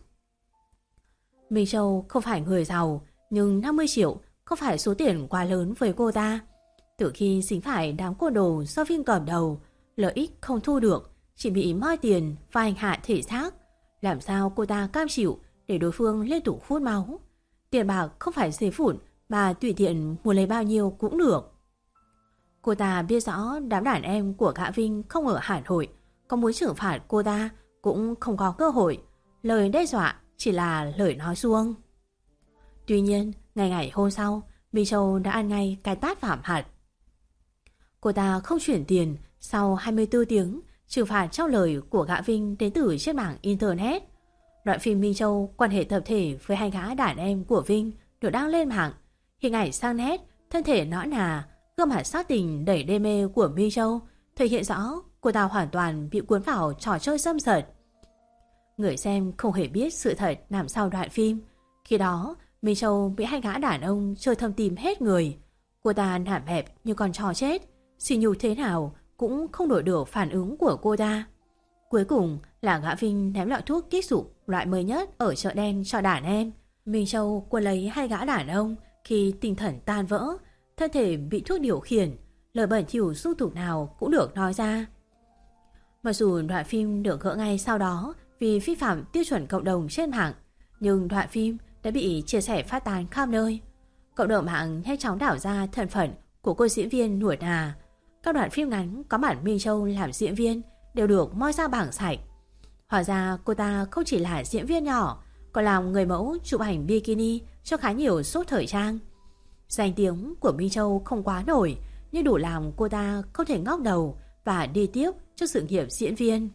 Minh Châu không phải người giàu, nhưng năm mươi triệu không phải số tiền quá lớn với cô ta. Từ khi dính phải đám côn đồ do Vinh cầm đầu, lợi ích không thu được, chỉ bị moi tiền và hành hạ thể xác. Làm sao cô ta cam chịu để đối phương liên tục hút máu? Tiền bạc không phải giấy vụn mà tùy tiện muốn lấy bao nhiêu cũng được. Cô ta biết rõ đám đàn em của gã Vinh không ở Hà Nội, có muốn trừng phạt cô ta cũng không có cơ hội. Lời đe dọa chỉ là lời nói suông. Tuy nhiên, ngày ngày hôm sau, Minh Châu đã ăn ngay cái tát phạm hạt. Cô ta không chuyển tiền sau hai mươi tư tiếng, trừng phạt trong lời của gã Vinh đến từ trên mạng Internet. Đoạn phim Minh Châu quan hệ tập thể với hai gã đàn em của Vinh được đăng lên mạng. Hình ảnh sang nét, thân thể nõn nà, gương mặt sắc tình đầy đê mê của Minh Châu thể hiện rõ cô ta hoàn toàn bị cuốn vào trò chơi xâm sật. Người xem không hề biết sự thật nằm sau đoạn phim. Khi đó, Minh Châu bị hai gã đàn ông chơi thâm tím hết người. Cô ta nản bẹp như con chó chết, xỉ nhục thế nào cũng không đổi được phản ứng của cô ta. Cuối cùng là gã Vinh ném loại thuốc kích dục loại mới nhất ở chợ đen cho đàn em. Minh Châu quân lấy hai gã đàn ông khi tinh thần tan vỡ, thân thể bị thuốc điều khiển, lời bẩn thỉu xúc tục nào cũng được nói ra. Mặc dù đoạn phim được gỡ ngay sau đó vì vi phạm tiêu chuẩn cộng đồng trên mạng, nhưng đoạn phim đã bị chia sẻ phát tán khắp nơi. Cộng đồng mạng nhanh chóng đảo ra thân phận của cô diễn viên Nuột Hà. Các đoạn phim ngắn có mặt Minh Châu làm diễn viên đều được moi ra bảng sạch. Hóa ra cô ta không chỉ là diễn viên nhỏ, còn làm người mẫu chụp ảnh bikini cho khá nhiều shop thời trang. Danh tiếng của Minh Châu không quá nổi, nhưng đủ làm cô ta không thể ngóc đầu và đi tiếp cho sự nghiệp diễn viên.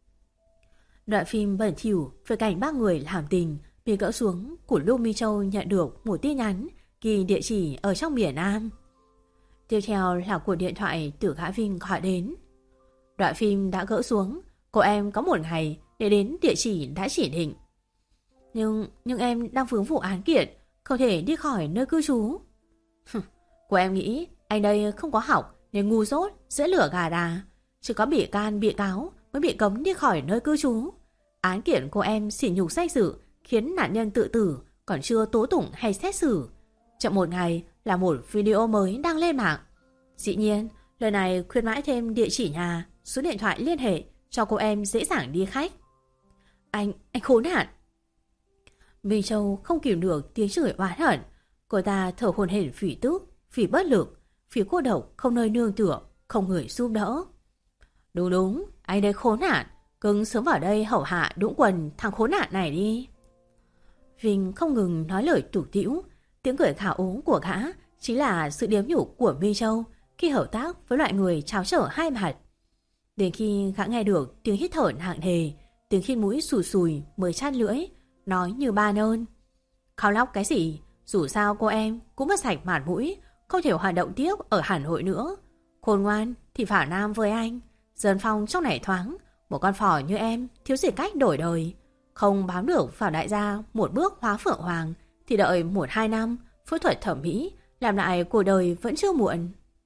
Đoạn phim bẩn thỉu về cảnh ba người làm tình bị gỡ xuống của lúc Minh Châu nhận được một tin nhắn ghi địa chỉ ở trong miền Nam. Tiếp theo là cuộc điện thoại từ gã Vinh gọi đến. Đoạn phim đã gỡ xuống, cô em có một ngày để đến địa chỉ đã chỉ định. Nhưng nhưng em đang vướng vụ án kiện, không thể đi khỏi nơi cư trú. Cô em nghĩ anh đây không có học nên ngu dốt, dễ lửa gà đà. Chỉ có bị can bị cáo mới bị cấm đi khỏi nơi cư trú. Án kiện cô em sỉ nhục danh dự khiến nạn nhân tự tử, còn chưa tố tụng hay xét xử. Chậm một ngày là một video mới đăng lên mạng. Dĩ nhiên, lời này khuyên mãi thêm địa chỉ nhà, số điện thoại liên hệ cho cô em dễ dàng đi khách. Anh, anh khốn nạn. Minh Châu không kìm được tiếng chửi oán hận. Cô ta thở hổn hển phỉ tức, phỉ bất lực, phỉ cô độc không nơi nương tựa, không người giúp đỡ. Đúng đúng, anh đây khốn nạn, cưng sớm vào đây hậu hạ đũng quần thằng khốn nạn này đi. Vinh không ngừng nói lời tủi tĩu, tiếng cười khảo ố của gã chính là sự điếm nhục của Minh Châu khi hợp tác với loại người tráo trở hai mặt. Đến khi gã nghe được tiếng hít thở nặng nề, tiếng khít mũi sùi sùi mới chát lưỡi, nói như ba nơn. Khóc lóc cái gì? Dù sao cô em cũng mất sạch mặt mũi, không thể hoạt động tiếp ở Hà Nội nữa. Khôn ngoan thì phả nam với anh. Dân phong trong này thoáng, một con phò như em thiếu gì cách đổi đời. Không bám được vào đại gia một bước hóa phượng hoàng thì đợi một hai năm phẫu thuật thẩm mỹ làm lại cuộc đời vẫn chưa muộn.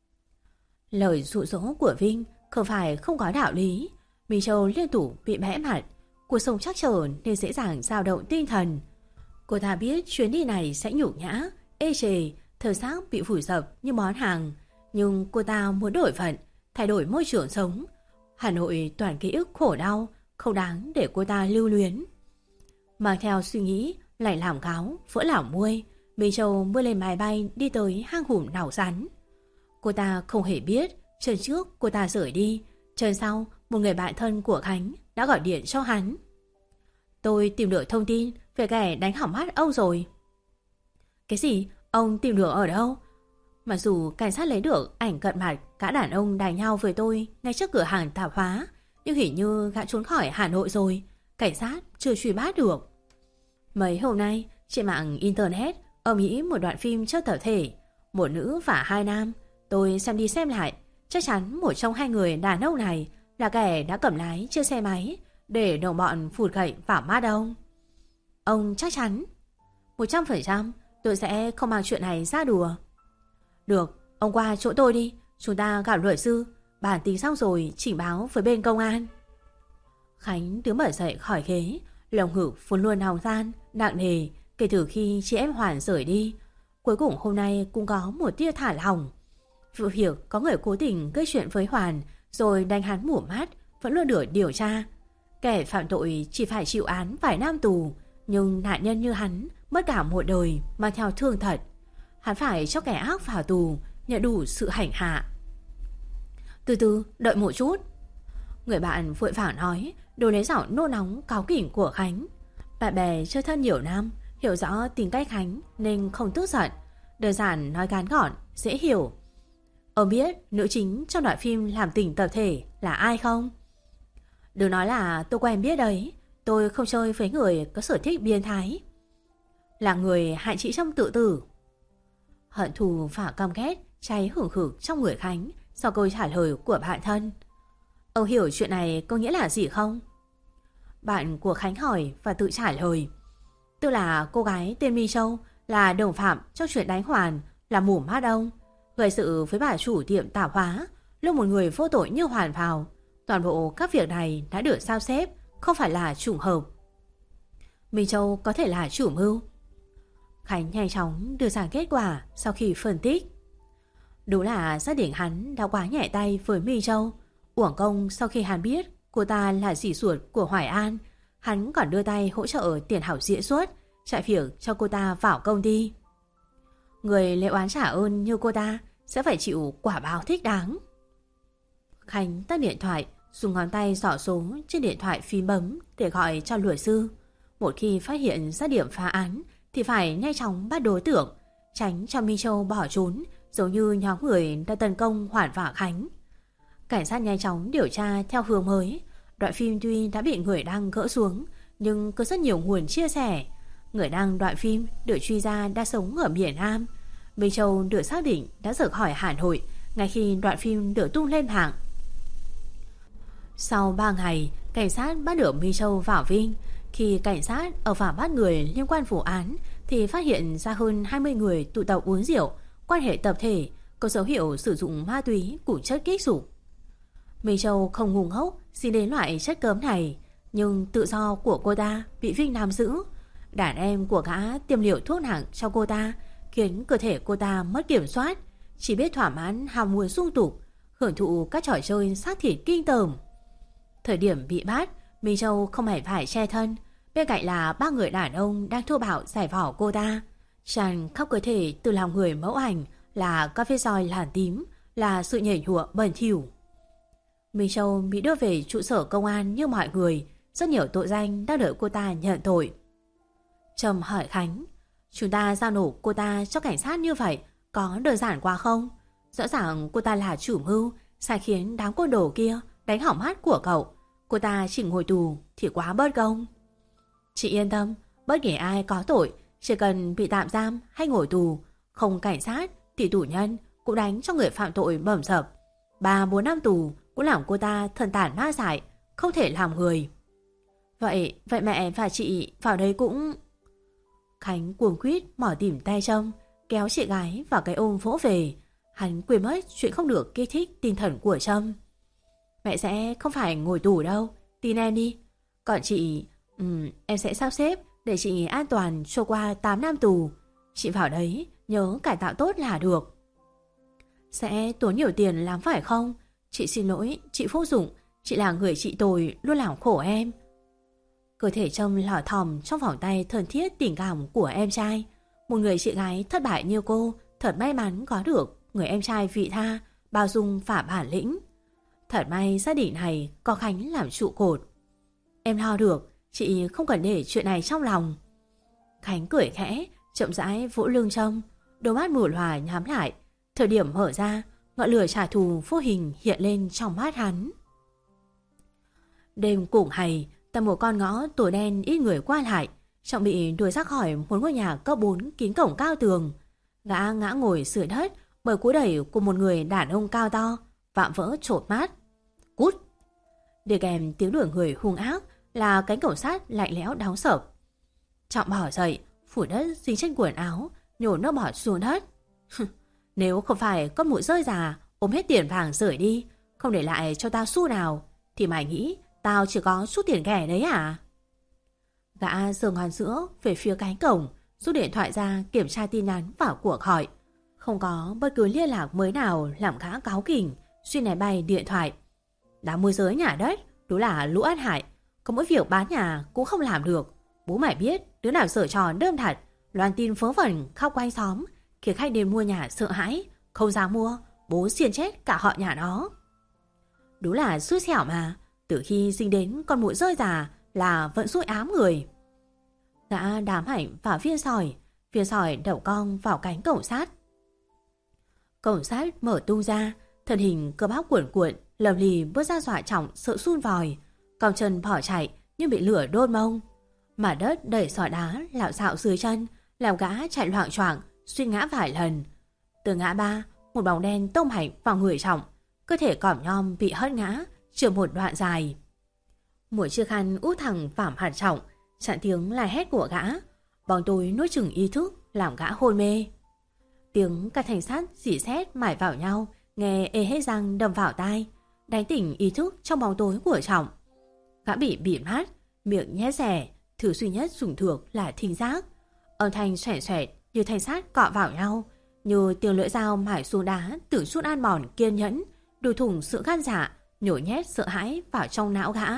Lời dụ dỗ của Vinh không phải không có đạo lý. Minh Châu liên tục bị bẽ mặt, cuộc sống chắc trở nên dễ dàng dao động tinh thần. Cô ta biết chuyến đi này sẽ nhục nhã, ê chề, thời xác bị vùi dập như món hàng, nhưng cô ta muốn đổi phận, thay đổi môi trường sống. Hà Nội toàn ký ức khổ đau, không đáng để cô ta lưu luyến. Mang theo suy nghĩ lại làm cáo, vỡ lòng muôi, Minh Châu bước lên máy bay đi tới hang hùm Nảo Rắn. Cô ta không hề biết, chân trước cô ta rời đi, chân sau một người bạn thân của Khánh đã gọi điện cho hắn. Tôi tìm được thông tin về kẻ đánh hỏng mắt ông rồi. Cái gì? Ông tìm được ở đâu? Mặc dù cảnh sát lấy được ảnh cận mặt cả đàn ông đánh nhau với tôi ngay trước cửa hàng tạp hóa, nhưng hình như gã trốn khỏi Hà Nội rồi, cảnh sát chưa truy bắt được. Mấy hôm nay trên mạng internet ầm ĩ một đoạn phim chất tập thể, một nữ và hai nam. Tôi xem đi xem lại, chắc chắn một trong hai người đàn ông này là kẻ đã cầm lái chiếc xe máy để đồng bọn phụt gậy vào mắt ông. Ông chắc chắn? Một trăm phần trăm tôi sẽ không mang chuyện này ra đùa. Được, ông qua chỗ tôi đi, chúng ta gặp luật sư, bản tính xong rồi chỉnh báo với bên công an. Khánh đứng bật dậy khỏi ghế, lồng ngực vốn luôn hào gian, nặng nề kể từ khi chị em Hoàn rời đi. Cuối cùng hôm nay cũng có một tia thả lỏng. Vụ việc có người cố tình gây chuyện với Hoàn rồi đánh hắn mù mắt vẫn luôn được điều tra. Kẻ phạm tội chỉ phải chịu án vài năm tù, nhưng nạn nhân như hắn mất cả một đời mang theo thương thật. Hắn phải cho kẻ ác vào tù, nhận đủ sự hành hạ. Từ từ, đợi một chút. Người bạn vội vàng nói, đổi lấy giọng nô nóng cáu kỉnh của Khánh. Bạn bè chơi thân nhiều năm, hiểu rõ tính cách Khánh nên không tức giận, đơn giản nói ngắn gọn, dễ hiểu. Ông biết nữ chính trong đoạn phim làm tình tập thể là ai không? Đừng nói là tôi quen biết đấy, tôi không chơi với người có sở thích biến thái. Là người hại chị trong tự tử. Hận thù và căm ghét cháy hừng hực trong người Khánh sau câu trả lời của bạn thân. Ông hiểu chuyện này có nghĩa là gì không? Bạn của Khánh hỏi và tự trả lời. Tức là cô gái tên My Châu là đồng phạm trong chuyện đánh Hoàn, là mù mắt ông, gây sự với bà chủ tiệm tạp hóa, lúc một người vô tội như Hoàn vào. Toàn bộ các việc này đã được sao xếp, không phải là trùng hợp. My Châu có thể là chủ mưu. Khánh nhanh chóng đưa ra kết quả sau khi phân tích. Đúng là gia đình hắn đã quá nhẹ tay với My Châu. Uổng công sau khi hắn biết cô ta là dì ruột của Hoài An, hắn còn đưa tay hỗ trợ tiền học diễn xuất, chạy việc cho cô ta vào công ty. Người lễ oán trả ơn như cô ta sẽ phải chịu quả báo thích đáng. Khánh tắt điện thoại, dùng ngón tay gõ số trên điện thoại phím bấm để gọi cho luật sư. Một khi phát hiện ra điểm phá án thì phải nhanh chóng bắt đối tượng, tránh cho My Châu bỏ trốn giống như nhóm người đã tấn công Hoàn và Khánh. Cảnh sát nhanh chóng điều tra theo hướng mới. Đoạn phim tuy đã bị người đăng gỡ xuống, nhưng có rất nhiều nguồn chia sẻ. Người đăng đoạn phim được truy ra đã sống ở miền Nam. My Châu được xác định đã rời khỏi Hà Nội ngay khi đoạn phim được tung lên mạng. Sau ba ngày, cảnh sát bắt được My Châu vào Vinh. Khi cảnh sát ở vào bắt người liên quan vụ án thì phát hiện ra hơn hai mươi người tụ tập uống rượu, quan hệ tập thể, có dấu hiệu sử dụng ma túy cùng chất kích dục. My Châu không ngu ngốc xin đến loại chất cấm này, nhưng tự do của cô ta bị Vinh nắm giữ. Đàn em của gã tiêm liều thuốc nặng cho cô ta, khiến cơ thể cô ta mất kiểm soát, chỉ biết thỏa mãn ham muốn dung tục, hưởng thụ các trò chơi xác thịt kinh tởm. Thời điểm bị bắt, My Châu không hề phải che thân, bên cạnh là ba người đàn ông đang thô bạo giải vỏ cô ta. Tràn khắp cơ thể từ lòng người mẫu ảnh là các vết roi làn tím, là sự nhảy nhụa bẩn thỉu. My Châu bị đưa về trụ sở công an như mọi người, rất nhiều tội danh đang đợi cô ta nhận tội. Trầm hỏi Khánh, chúng ta giao nộp cô ta cho cảnh sát như vậy có đơn giản quá không? Rõ ràng cô ta là chủ mưu, sai khiến đám côn đồ kia đánh hỏng mắt của cậu. Cô ta chỉ ngồi tù thì quá bớt công. Chị yên tâm, bất kể ai có tội, Chỉ cần bị tạm giam hay ngồi tù, không cảnh sát thì tù nhân cũng đánh cho người phạm tội bầm dập. Ba bốn năm tù cũng làm cô ta thần tản ma dại, không thể làm người. Vậy, vậy mẹ và chị vào đây cũng... Khánh cuồng quýt mỏ tìm tay trông, kéo chị gái vào cái ôm vỗ về. Hắn quên mất chuyện không được kích thích tinh thần của Trâm. Mẹ sẽ không phải ngồi tù đâu, tin em đi. Còn chị, um, em sẽ sắp xếp để chị an toàn trôi qua tám năm tù. Chị vào đấy nhớ cải tạo tốt là được. Sẽ tốn nhiều tiền lắm phải không? Chị xin lỗi, chị vô dụng. Chị là người chị tồi, luôn làm khổ em. Cơ thể Trâm lỏ thòm trong vòng tay thân thiết tình cảm của em trai. Một người chị gái thất bại như cô thật may mắn có được người em trai vị tha, bao dung và bản lĩnh. Thật may gia đình này có Khánh làm trụ cột. Em lo được, chị không cần để chuyện này trong lòng. Khánh cười khẽ, chậm rãi vỗ lưng Trâm, đôi mắt mù lòa nhắm lại. Thời điểm mở ra, ngọn lửa trả thù vô hình hiện lên trong mắt hắn. Đêm cùng hay, tại một con ngõ tối đen ít người qua lại, Trọng bị đuổi ra khỏi một ngôi nhà cấp bốn kín cổng cao tường. Gã ngã ngồi sưởi đất bởi cú đẩy của một người đàn ông cao to, vạm vỡ trột mắt. Cút! Đi kèm tiếng đuổi người hung ác là cánh cổng sắt lạnh lẽo đóng sập. Trọng bỏ dậy, phủ đất dính trên quần áo, nhổ nước bọt xuống đất. Nếu không phải con mụ rơi già ôm hết tiền vàng rời đi, không để lại cho tao xu nào, thì mày nghĩ tao chỉ có chút tiền ghẻ đấy à? Gã giơ ngón giữa về phía cánh cổng, rút điện thoại ra kiểm tra tin nhắn và cuộc gọi. Không có bất cứ liên lạc mới nào làm gã cáu kỉnh, suy này bay điện thoại. Đám môi giới nhà đất đúng là lũ ác hại, có mỗi việc bán nhà cũng không làm được. Bố mày biết đứa nào giở trò đơm thật, loan tin vớ vẩn khóc quanh xóm, khiến khách đến mua nhà sợ hãi, không dám mua, bố xiên chết cả họ nhà nó. Đúng là xui xẻo mà, từ khi sinh đến con mụ rơi già là vẫn xui ám người. Gã đám hạnh vào viên sỏi, viên sỏi đầu cong vào cánh cổng sắt. Cổng sắt mở tung ra, thân hình cơ bắp cuộn cuộn, lầm lì bước ra dọa Trọng sợ sun vòi, còng chân bỏ chạy nhưng bị lửa đốt mông. Mà đất đẩy sỏi đá lạo xạo dưới chân, làm gã chạy loạng choạng, suy ngã vài lần. Từ ngã ba, một bóng đen tông hạnh vào người Trọng, cơ thể cỏm nhom bị hất ngã, chừa một đoạn dài. Một chiếc khăn út thẳng vảm hạt Trọng, chặn tiếng la hét của gã. Bóng tối nuốt chửng ý thức, làm gã hôn mê. Tiếng các thanh sắt rỉ sét mải vào nhau, nghe ê hết răng đâm vào tai, đánh tỉnh ý thức trong bóng tối của Trọng. Gã bị bịt mắt, miệng nhét rẻ, thứ duy nhất dùng được là thính giác. Âm thanh xoẹt xoẹt như thanh sắt cọ vào nhau, như tiếng lưỡi dao mải xuống đá từng chút ăn mòn kiên nhẫn, đùi thủng sự gan dạ, nhổ nhét sợ hãi vào trong não gã.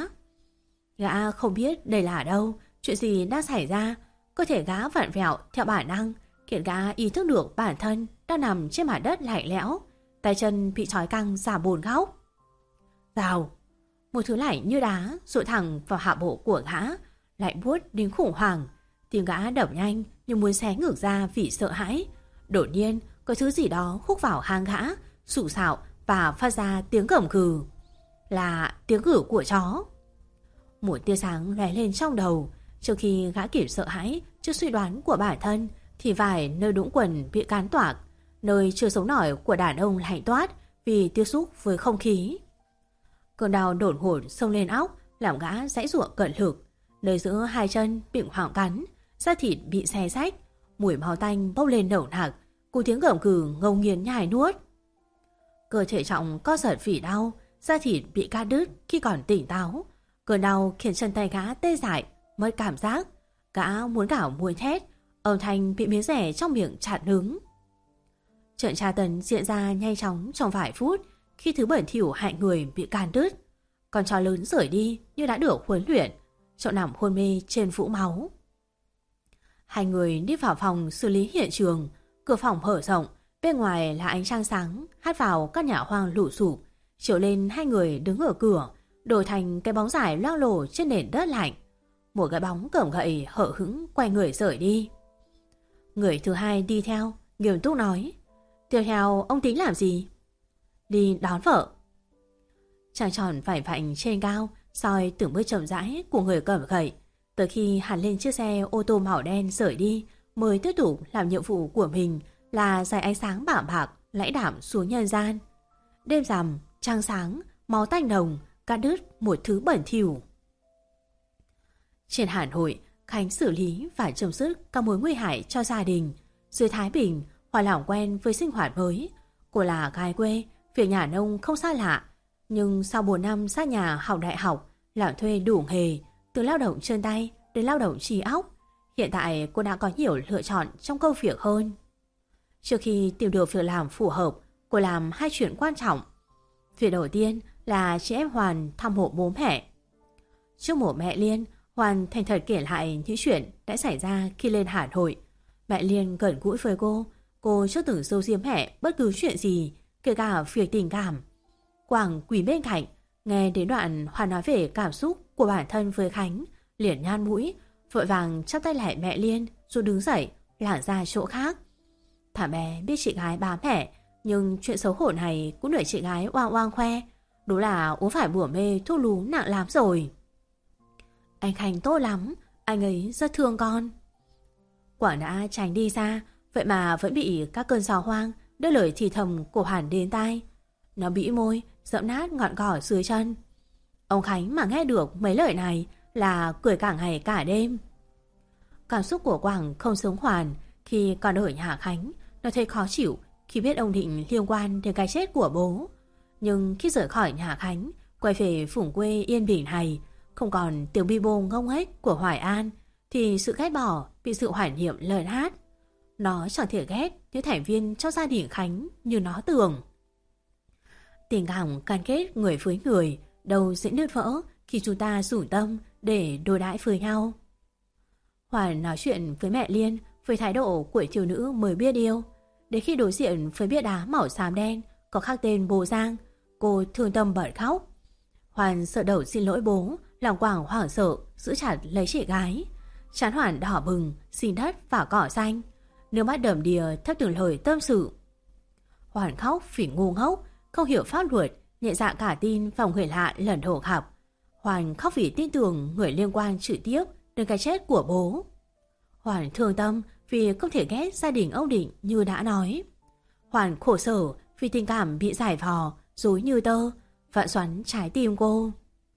Gã không biết đây là đâu, chuyện gì đang xảy ra. Cơ thể gã vặn vẹo theo bản năng, khiến gã ý thức được bản thân đang nằm trên mặt đất lạnh lẽo, tay chân bị trói căng ra bốn góc. Rào, một thứ lạnh như đá dội thẳng vào hạ bộ của gã, lạnh buốt đến khủng hoảng. Tim gã đập nhanh như muốn xé ngược ra vì sợ hãi. Đột nhiên có thứ gì đó húc vào hang gã, sụ sạo và phát ra tiếng gầm gừ. Là tiếng gử của chó. Một tia sáng lóe lên trong đầu. Trước khi gã kịp sợ hãi trước suy đoán của bản thân, thì vải nơi đũng quần bị cán toạc, nơi chưa sống nổi của đàn ông lạnh toát vì tiếp xúc với không khí. Cơn đau đột ngột xông lên óc, làm gã giãy giụa cật lực. Nơi giữa hai chân bị hoảng cắn, da thịt bị xé rách, mùi máu tanh bốc lên nồng nặc, cùng tiếng gầm gừ ngấu nghiến nhai nuốt. Cơ thể Trọng co giật vì đau, da thịt bị cắt đứt khi còn tỉnh táo. Cơn đau khiến chân tay gã tê dại, mất cảm giác. Gã muốn gào muốn thét, âm thanh bị miếng rẻ trong miệng chặn đứng. Trận tra tấn diễn ra nhanh chóng trong vài phút. Khi thứ bẩn thỉu hại người bị càn đứt, con chó lớn rời đi như đã được huấn luyện. Trọng nằm hôn mê trên vũng máu. Hai người đi vào phòng xử lý hiện trường. Cửa phòng mở rộng, bên ngoài là ánh trăng sáng hắt vào các nhà hoang lụp xụp, chiếu lên hai người đứng ở cửa, đổi thành cái bóng dài loang lổ trên nền đất lạnh. Một cái bóng cẩm gậy hở hững quay người rời đi. Người thứ hai đi theo, nghiêm túc nói: "Tiếp theo ông tính làm gì?" "Đi đón vợ." Trăng tròn vảnh vạnh trên cao soi từng bước chậm rãi của người cẩm gậy, tới khi hẳn lên chiếc xe ô tô màu đen rời đi mới tiếp tục làm nhiệm vụ của mình là giải ánh sáng bảng bạc lãnh đạm xuống nhân gian. Đêm rằm, trăng sáng, máu tanh nồng, cắt đứt một thứ bẩn thỉu. Trên Hà Nội, Khánh xử lý và chấm dứt các mối nguy hại cho gia đình. Dưới Thái Bình, Hoa làm quen với sinh hoạt mới. Cô là gái quê, việc nhà nông không xa lạ. Nhưng sau bốn năm xa nhà học đại học, làm thuê đủ nghề, từ lao động chân tay đến lao động trí óc, hiện tại cô đã có nhiều lựa chọn trong công việc hơn. Trước khi tìm được việc làm phù hợp, cô làm hai chuyện quan trọng. Việc đầu tiên là chị em Hoàn thăm hộ bố mẹ. Trước mộ mẹ Liên, Hoàn thành thật kể lại những chuyện đã xảy ra khi lên Hà Nội. Mẹ Liên gần gũi với cô, cô chưa từng giấu giếm mẹ bất cứ chuyện gì, kể cả việc tình cảm. Quảng quỳ bên cạnh, nghe đến đoạn Hoàn nói về cảm xúc của bản thân với Khánh, liền nhăn mũi, vội vàng chắp tay lại mẹ Liên rồi đứng dậy, lảng ra chỗ khác. Thả bé biết chị gái bám mẹ, nhưng chuyện xấu hổ này cũng đợi chị gái oang oang khoe. Đúng là uống phải bùa mê thuốc lú nặng lắm rồi. Anh Khánh tốt lắm, anh ấy rất thương con. Quảng đã tránh đi xa, vậy mà vẫn bị các cơn gió hoang đưa lời thì thầm của Hoàn đến tai. Nó bĩ môi, dẫm nát ngọn cỏ dưới chân. Ông Khánh mà nghe được mấy lời này là cười cả ngày cả đêm. Cảm xúc của Quảng không giống Hoàn. Khi còn ở nhà Khánh, nó thấy khó chịu khi biết ông Định liên quan đến cái chết của bố. Nhưng khi rời khỏi nhà Khánh, quay về vùng quê yên bình này, không còn tiếng bi bô ngông nghếch của Hoài An, thì sự ghét bỏ bị sự hoài niệm lấn át. Nó chẳng thể ghét những thành viên trong gia đình Khánh như nó tưởng. Tình cảm can kết người với người đâu dễ nứt vỡ khi chúng ta rủ tâm để đối đãi với nhau. Hoàn nói chuyện với mẹ Liên với thái độ của thiếu nữ mới biết yêu. Đến khi đối diện với bia đá màu xám đen có khắc tên bố Giang, cô thương tâm bật khóc. Hoàn sợ đầu xin lỗi bố, lòng Quảng hoảng sợ giữ chặt lấy chị gái. Trán Hoàn đỏ bừng, xin đất và cỏ xanh, nước mắt đầm đìa theo từng lời tâm sự. Hoàn khóc vì ngu ngốc, không hiểu pháp luật, nhẹ dạ cả tin vào người lạ lần đầu gặp. Hoàn khóc vì tin tưởng người liên quan trực tiếp đến cái chết của bố. Hoàn thương tâm vì không thể ghét gia đình ông Định như đã nói. Hoàn khổ sở vì tình cảm bị giải vò, rối như tơ, vặn xoắn trái tim cô.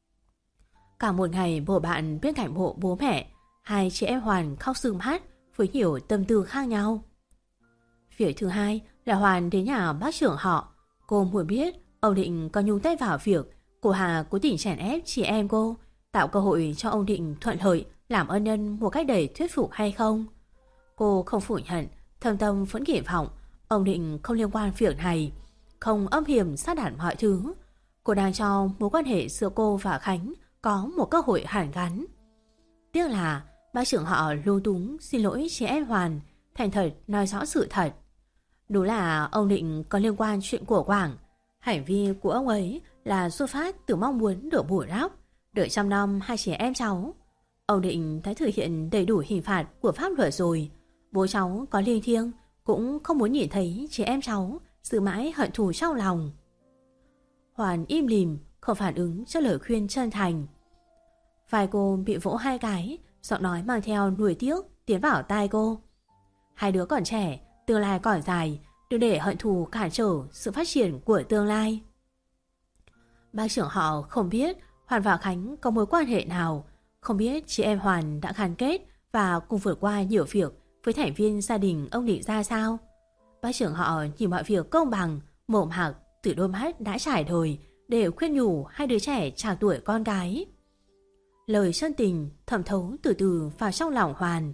Cả một ngày bố bạn bên cạnh mộ bố mẹ, hai chị em Hoàn khóc sưng mắt với nhiều tâm tư khác nhau. Việc thứ hai là Hoàn đến nhà bác trưởng họ. Cô muốn biết ông Định có nhúng tay vào việc cô Hà cố tình chèn ép chị em cô, tạo cơ hội cho ông Định thuận lợi làm ân nhân một cách đầy thuyết phục hay không. Cô không phủ nhận, thâm tâm vẫn kỳ vọng ông Định không liên quan việc này, không âm hiểm sát đặt mọi thứ. Cô đang cho mối quan hệ giữa cô và Khánh có một cơ hội hàn gắn. Tiếc là bác trưởng họ lung túng xin lỗi chị em Hoàn, thành thật nói rõ sự thật. Đúng là ông Định có liên quan chuyện của Quảng. Hành vi của ông ấy là xuất phát từ mong muốn được bù đắp, đợi chăm nom hai chị em cháu. Ông Định đã thực hiện đầy đủ hình phạt của pháp luật rồi. Bố cháu có linh thiêng cũng không muốn nhìn thấy chị em cháu giữ mãi hận thù trong lòng. Hoàn im lìm, không phản ứng cho lời khuyên chân thành. Vai cô bị vỗ hai cái, giọng nói mang theo nuối tiếc tiến vào tai cô. Hai đứa còn trẻ, tương lai còn dài, đừng để hận thù cản trở sự phát triển của tương lai. Bác trưởng họ không biết Hoàn và Khánh có mối quan hệ nào, không biết chị em Hoàn đã gắn kết và cùng vượt qua nhiều việc với thành viên gia đình ông Định ra sao. Bác trưởng họ nhìn mọi việc công bằng, mồm hạc từ đôi mắt đã trải đời để khuyên nhủ hai đứa trẻ trạc tuổi con gái. Lời chân tình thẩm thấu từ từ vào trong lòng Hoàn.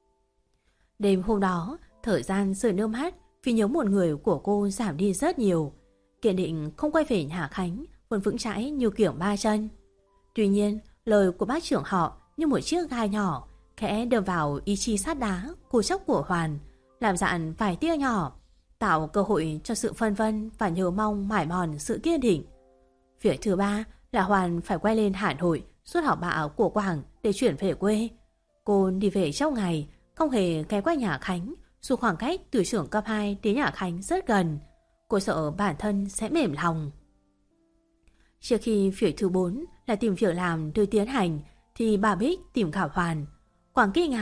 Đêm hôm đó, thời gian rơi nước mắt vì nhớ một người của cô giảm đi rất nhiều. Kiên định không quay về nhà Khánh vẫn vững chãi như kiểu ba chân. Tuy nhiên, lời của bác trưởng họ như một chiếc gai nhỏ khẽ đâm vào ý chí sắt đá cố chấp của Hoàn, làm dạn vài tia nhỏ, tạo cơ hội cho sự phân vân và nhớ mong mải mòn sự kiên định. Việc thứ ba là Hoàn phải quay lên Hà Nội suốt học bạ của Quảng để chuyển về quê. Cô đi về trong ngày, không hề ghé qua nhà Khánh, dù khoảng cách từ trường cấp hai đến nhà Khánh rất gần. Cô sợ bản thân sẽ mềm lòng. Trước khi việc thứ bốn là tìm việc làm đưa tiến hành, thì bà Bích tìm gặp Hoàn. Quảng kinh ngạc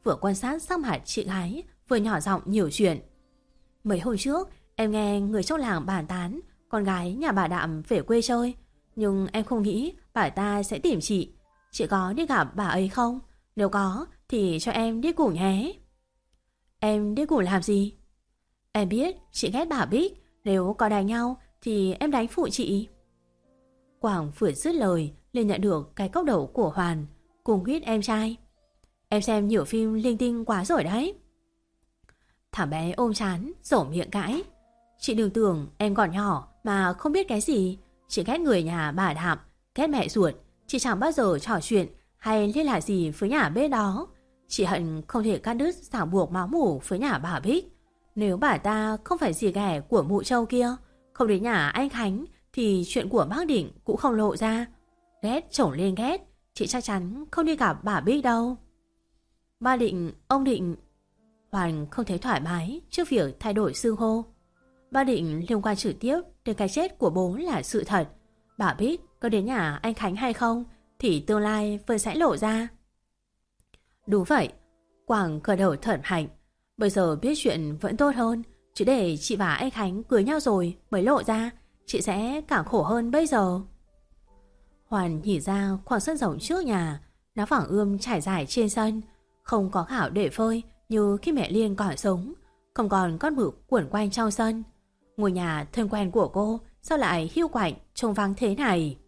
vừa quan sát sắc mặt chị gái, vừa nhỏ giọng nhiều chuyện. Mấy hôm trước, em nghe người trong làng bàn tán con gái nhà bà Đạm về quê chơi, nhưng em không nghĩ bà ta sẽ tìm chị. Chị có đi gặp bà ấy không? Nếu có thì cho em đi cùng nhé. Em đi cùng làm gì? Em biết chị ghét bà Bích, nếu có đánh nhau thì em đánh phụ chị. Quảng vừa dứt lời liền nhận được cái cốc đầu của Hoàn, cùng quýt em trai. Em xem nhiều phim linh tinh quá rồi đấy. Thằng bé ôm chán, rổ miệng cãi. Chị đừng tưởng em còn nhỏ mà không biết cái gì. Chị ghét người nhà bà Đạm, ghét mẹ ruột. Chị chẳng bao giờ trò chuyện hay liên lạc gì với nhà bên đó. Chị hận không thể cắt đứt ràng buộc máu mủ với nhà bà Bích. Nếu bà ta không phải dì ghẻ của mụ Châu kia, không đến nhà anh Khánh, thì chuyện của bác Định cũng không lộ ra. Ghét chổng lên ghét, chị chắc chắn không đi gặp bà Bích đâu. Ba Định, ông Định. Hoàn không thấy thoải mái trước việc thay đổi xưng hô. Ba Định liên quan trực tiếp đến cái chết của bố là sự thật. Bà Bích có đến nhà anh Khánh hay không thì tương lai vẫn sẽ lộ ra. Đúng vậy. Quảng gật đầu thở hạnh. Bây giờ biết chuyện vẫn tốt hơn, chứ để chị và anh Khánh cưới nhau rồi mới lộ ra, chị sẽ càng khổ hơn bây giờ. Hoàn nhìn ra khoảng sân rộng trước nhà, nó phẳng ươm trải dài trên sân, không có khảo để phơi như khi mẹ Liên còn sống, không còn con mực quẩn quanh trong sân. Ngôi nhà thân quen của cô sao lại hiu quạnh trông vắng thế này?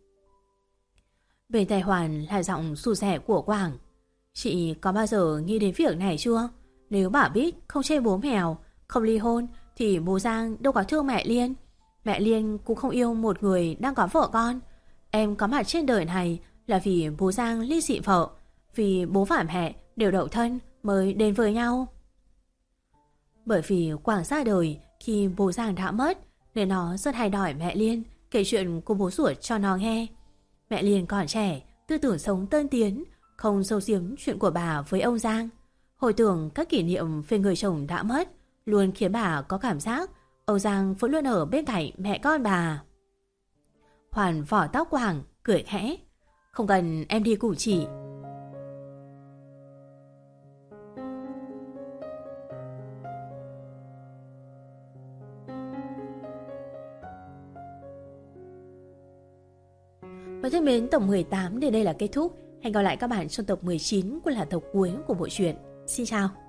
Bên tai Hoàn là giọng rụt rè của Quảng. Chị có bao giờ nghĩ đến việc này chưa? Nếu bà Bích không chê bố mèo, không ly hôn thì bố Giang đâu có thương mẹ Liên. Mẹ Liên cũng không yêu một người đang có vợ con. Em có mặt trên đời này là vì bố Giang ly dị vợ, vì bố và mẹ đều độc thân mới đến với nhau. Bởi vì Quảng ra đời khi bố Giang đã mất, nên nó rất hay đòi mẹ Liên kể chuyện của bố ruột cho nó nghe. Mẹ Liên còn trẻ, tư tưởng sống tân tiến, không giấu giếm chuyện của bà với ông Giang. Hồi tưởng các kỷ niệm về người chồng đã mất luôn khiến bà có cảm giác ông Giang vẫn luôn ở bên cạnh mẹ con bà. Hoàn vỏ tóc Quảng, cười khẽ. Không cần em đi cùng chị. Và thân mến, tập mười tám đến đây là kết thúc. Hẹn gặp lại các bạn trong tập mười chín cũng là tập cuối của bộ truyện. Xin chào.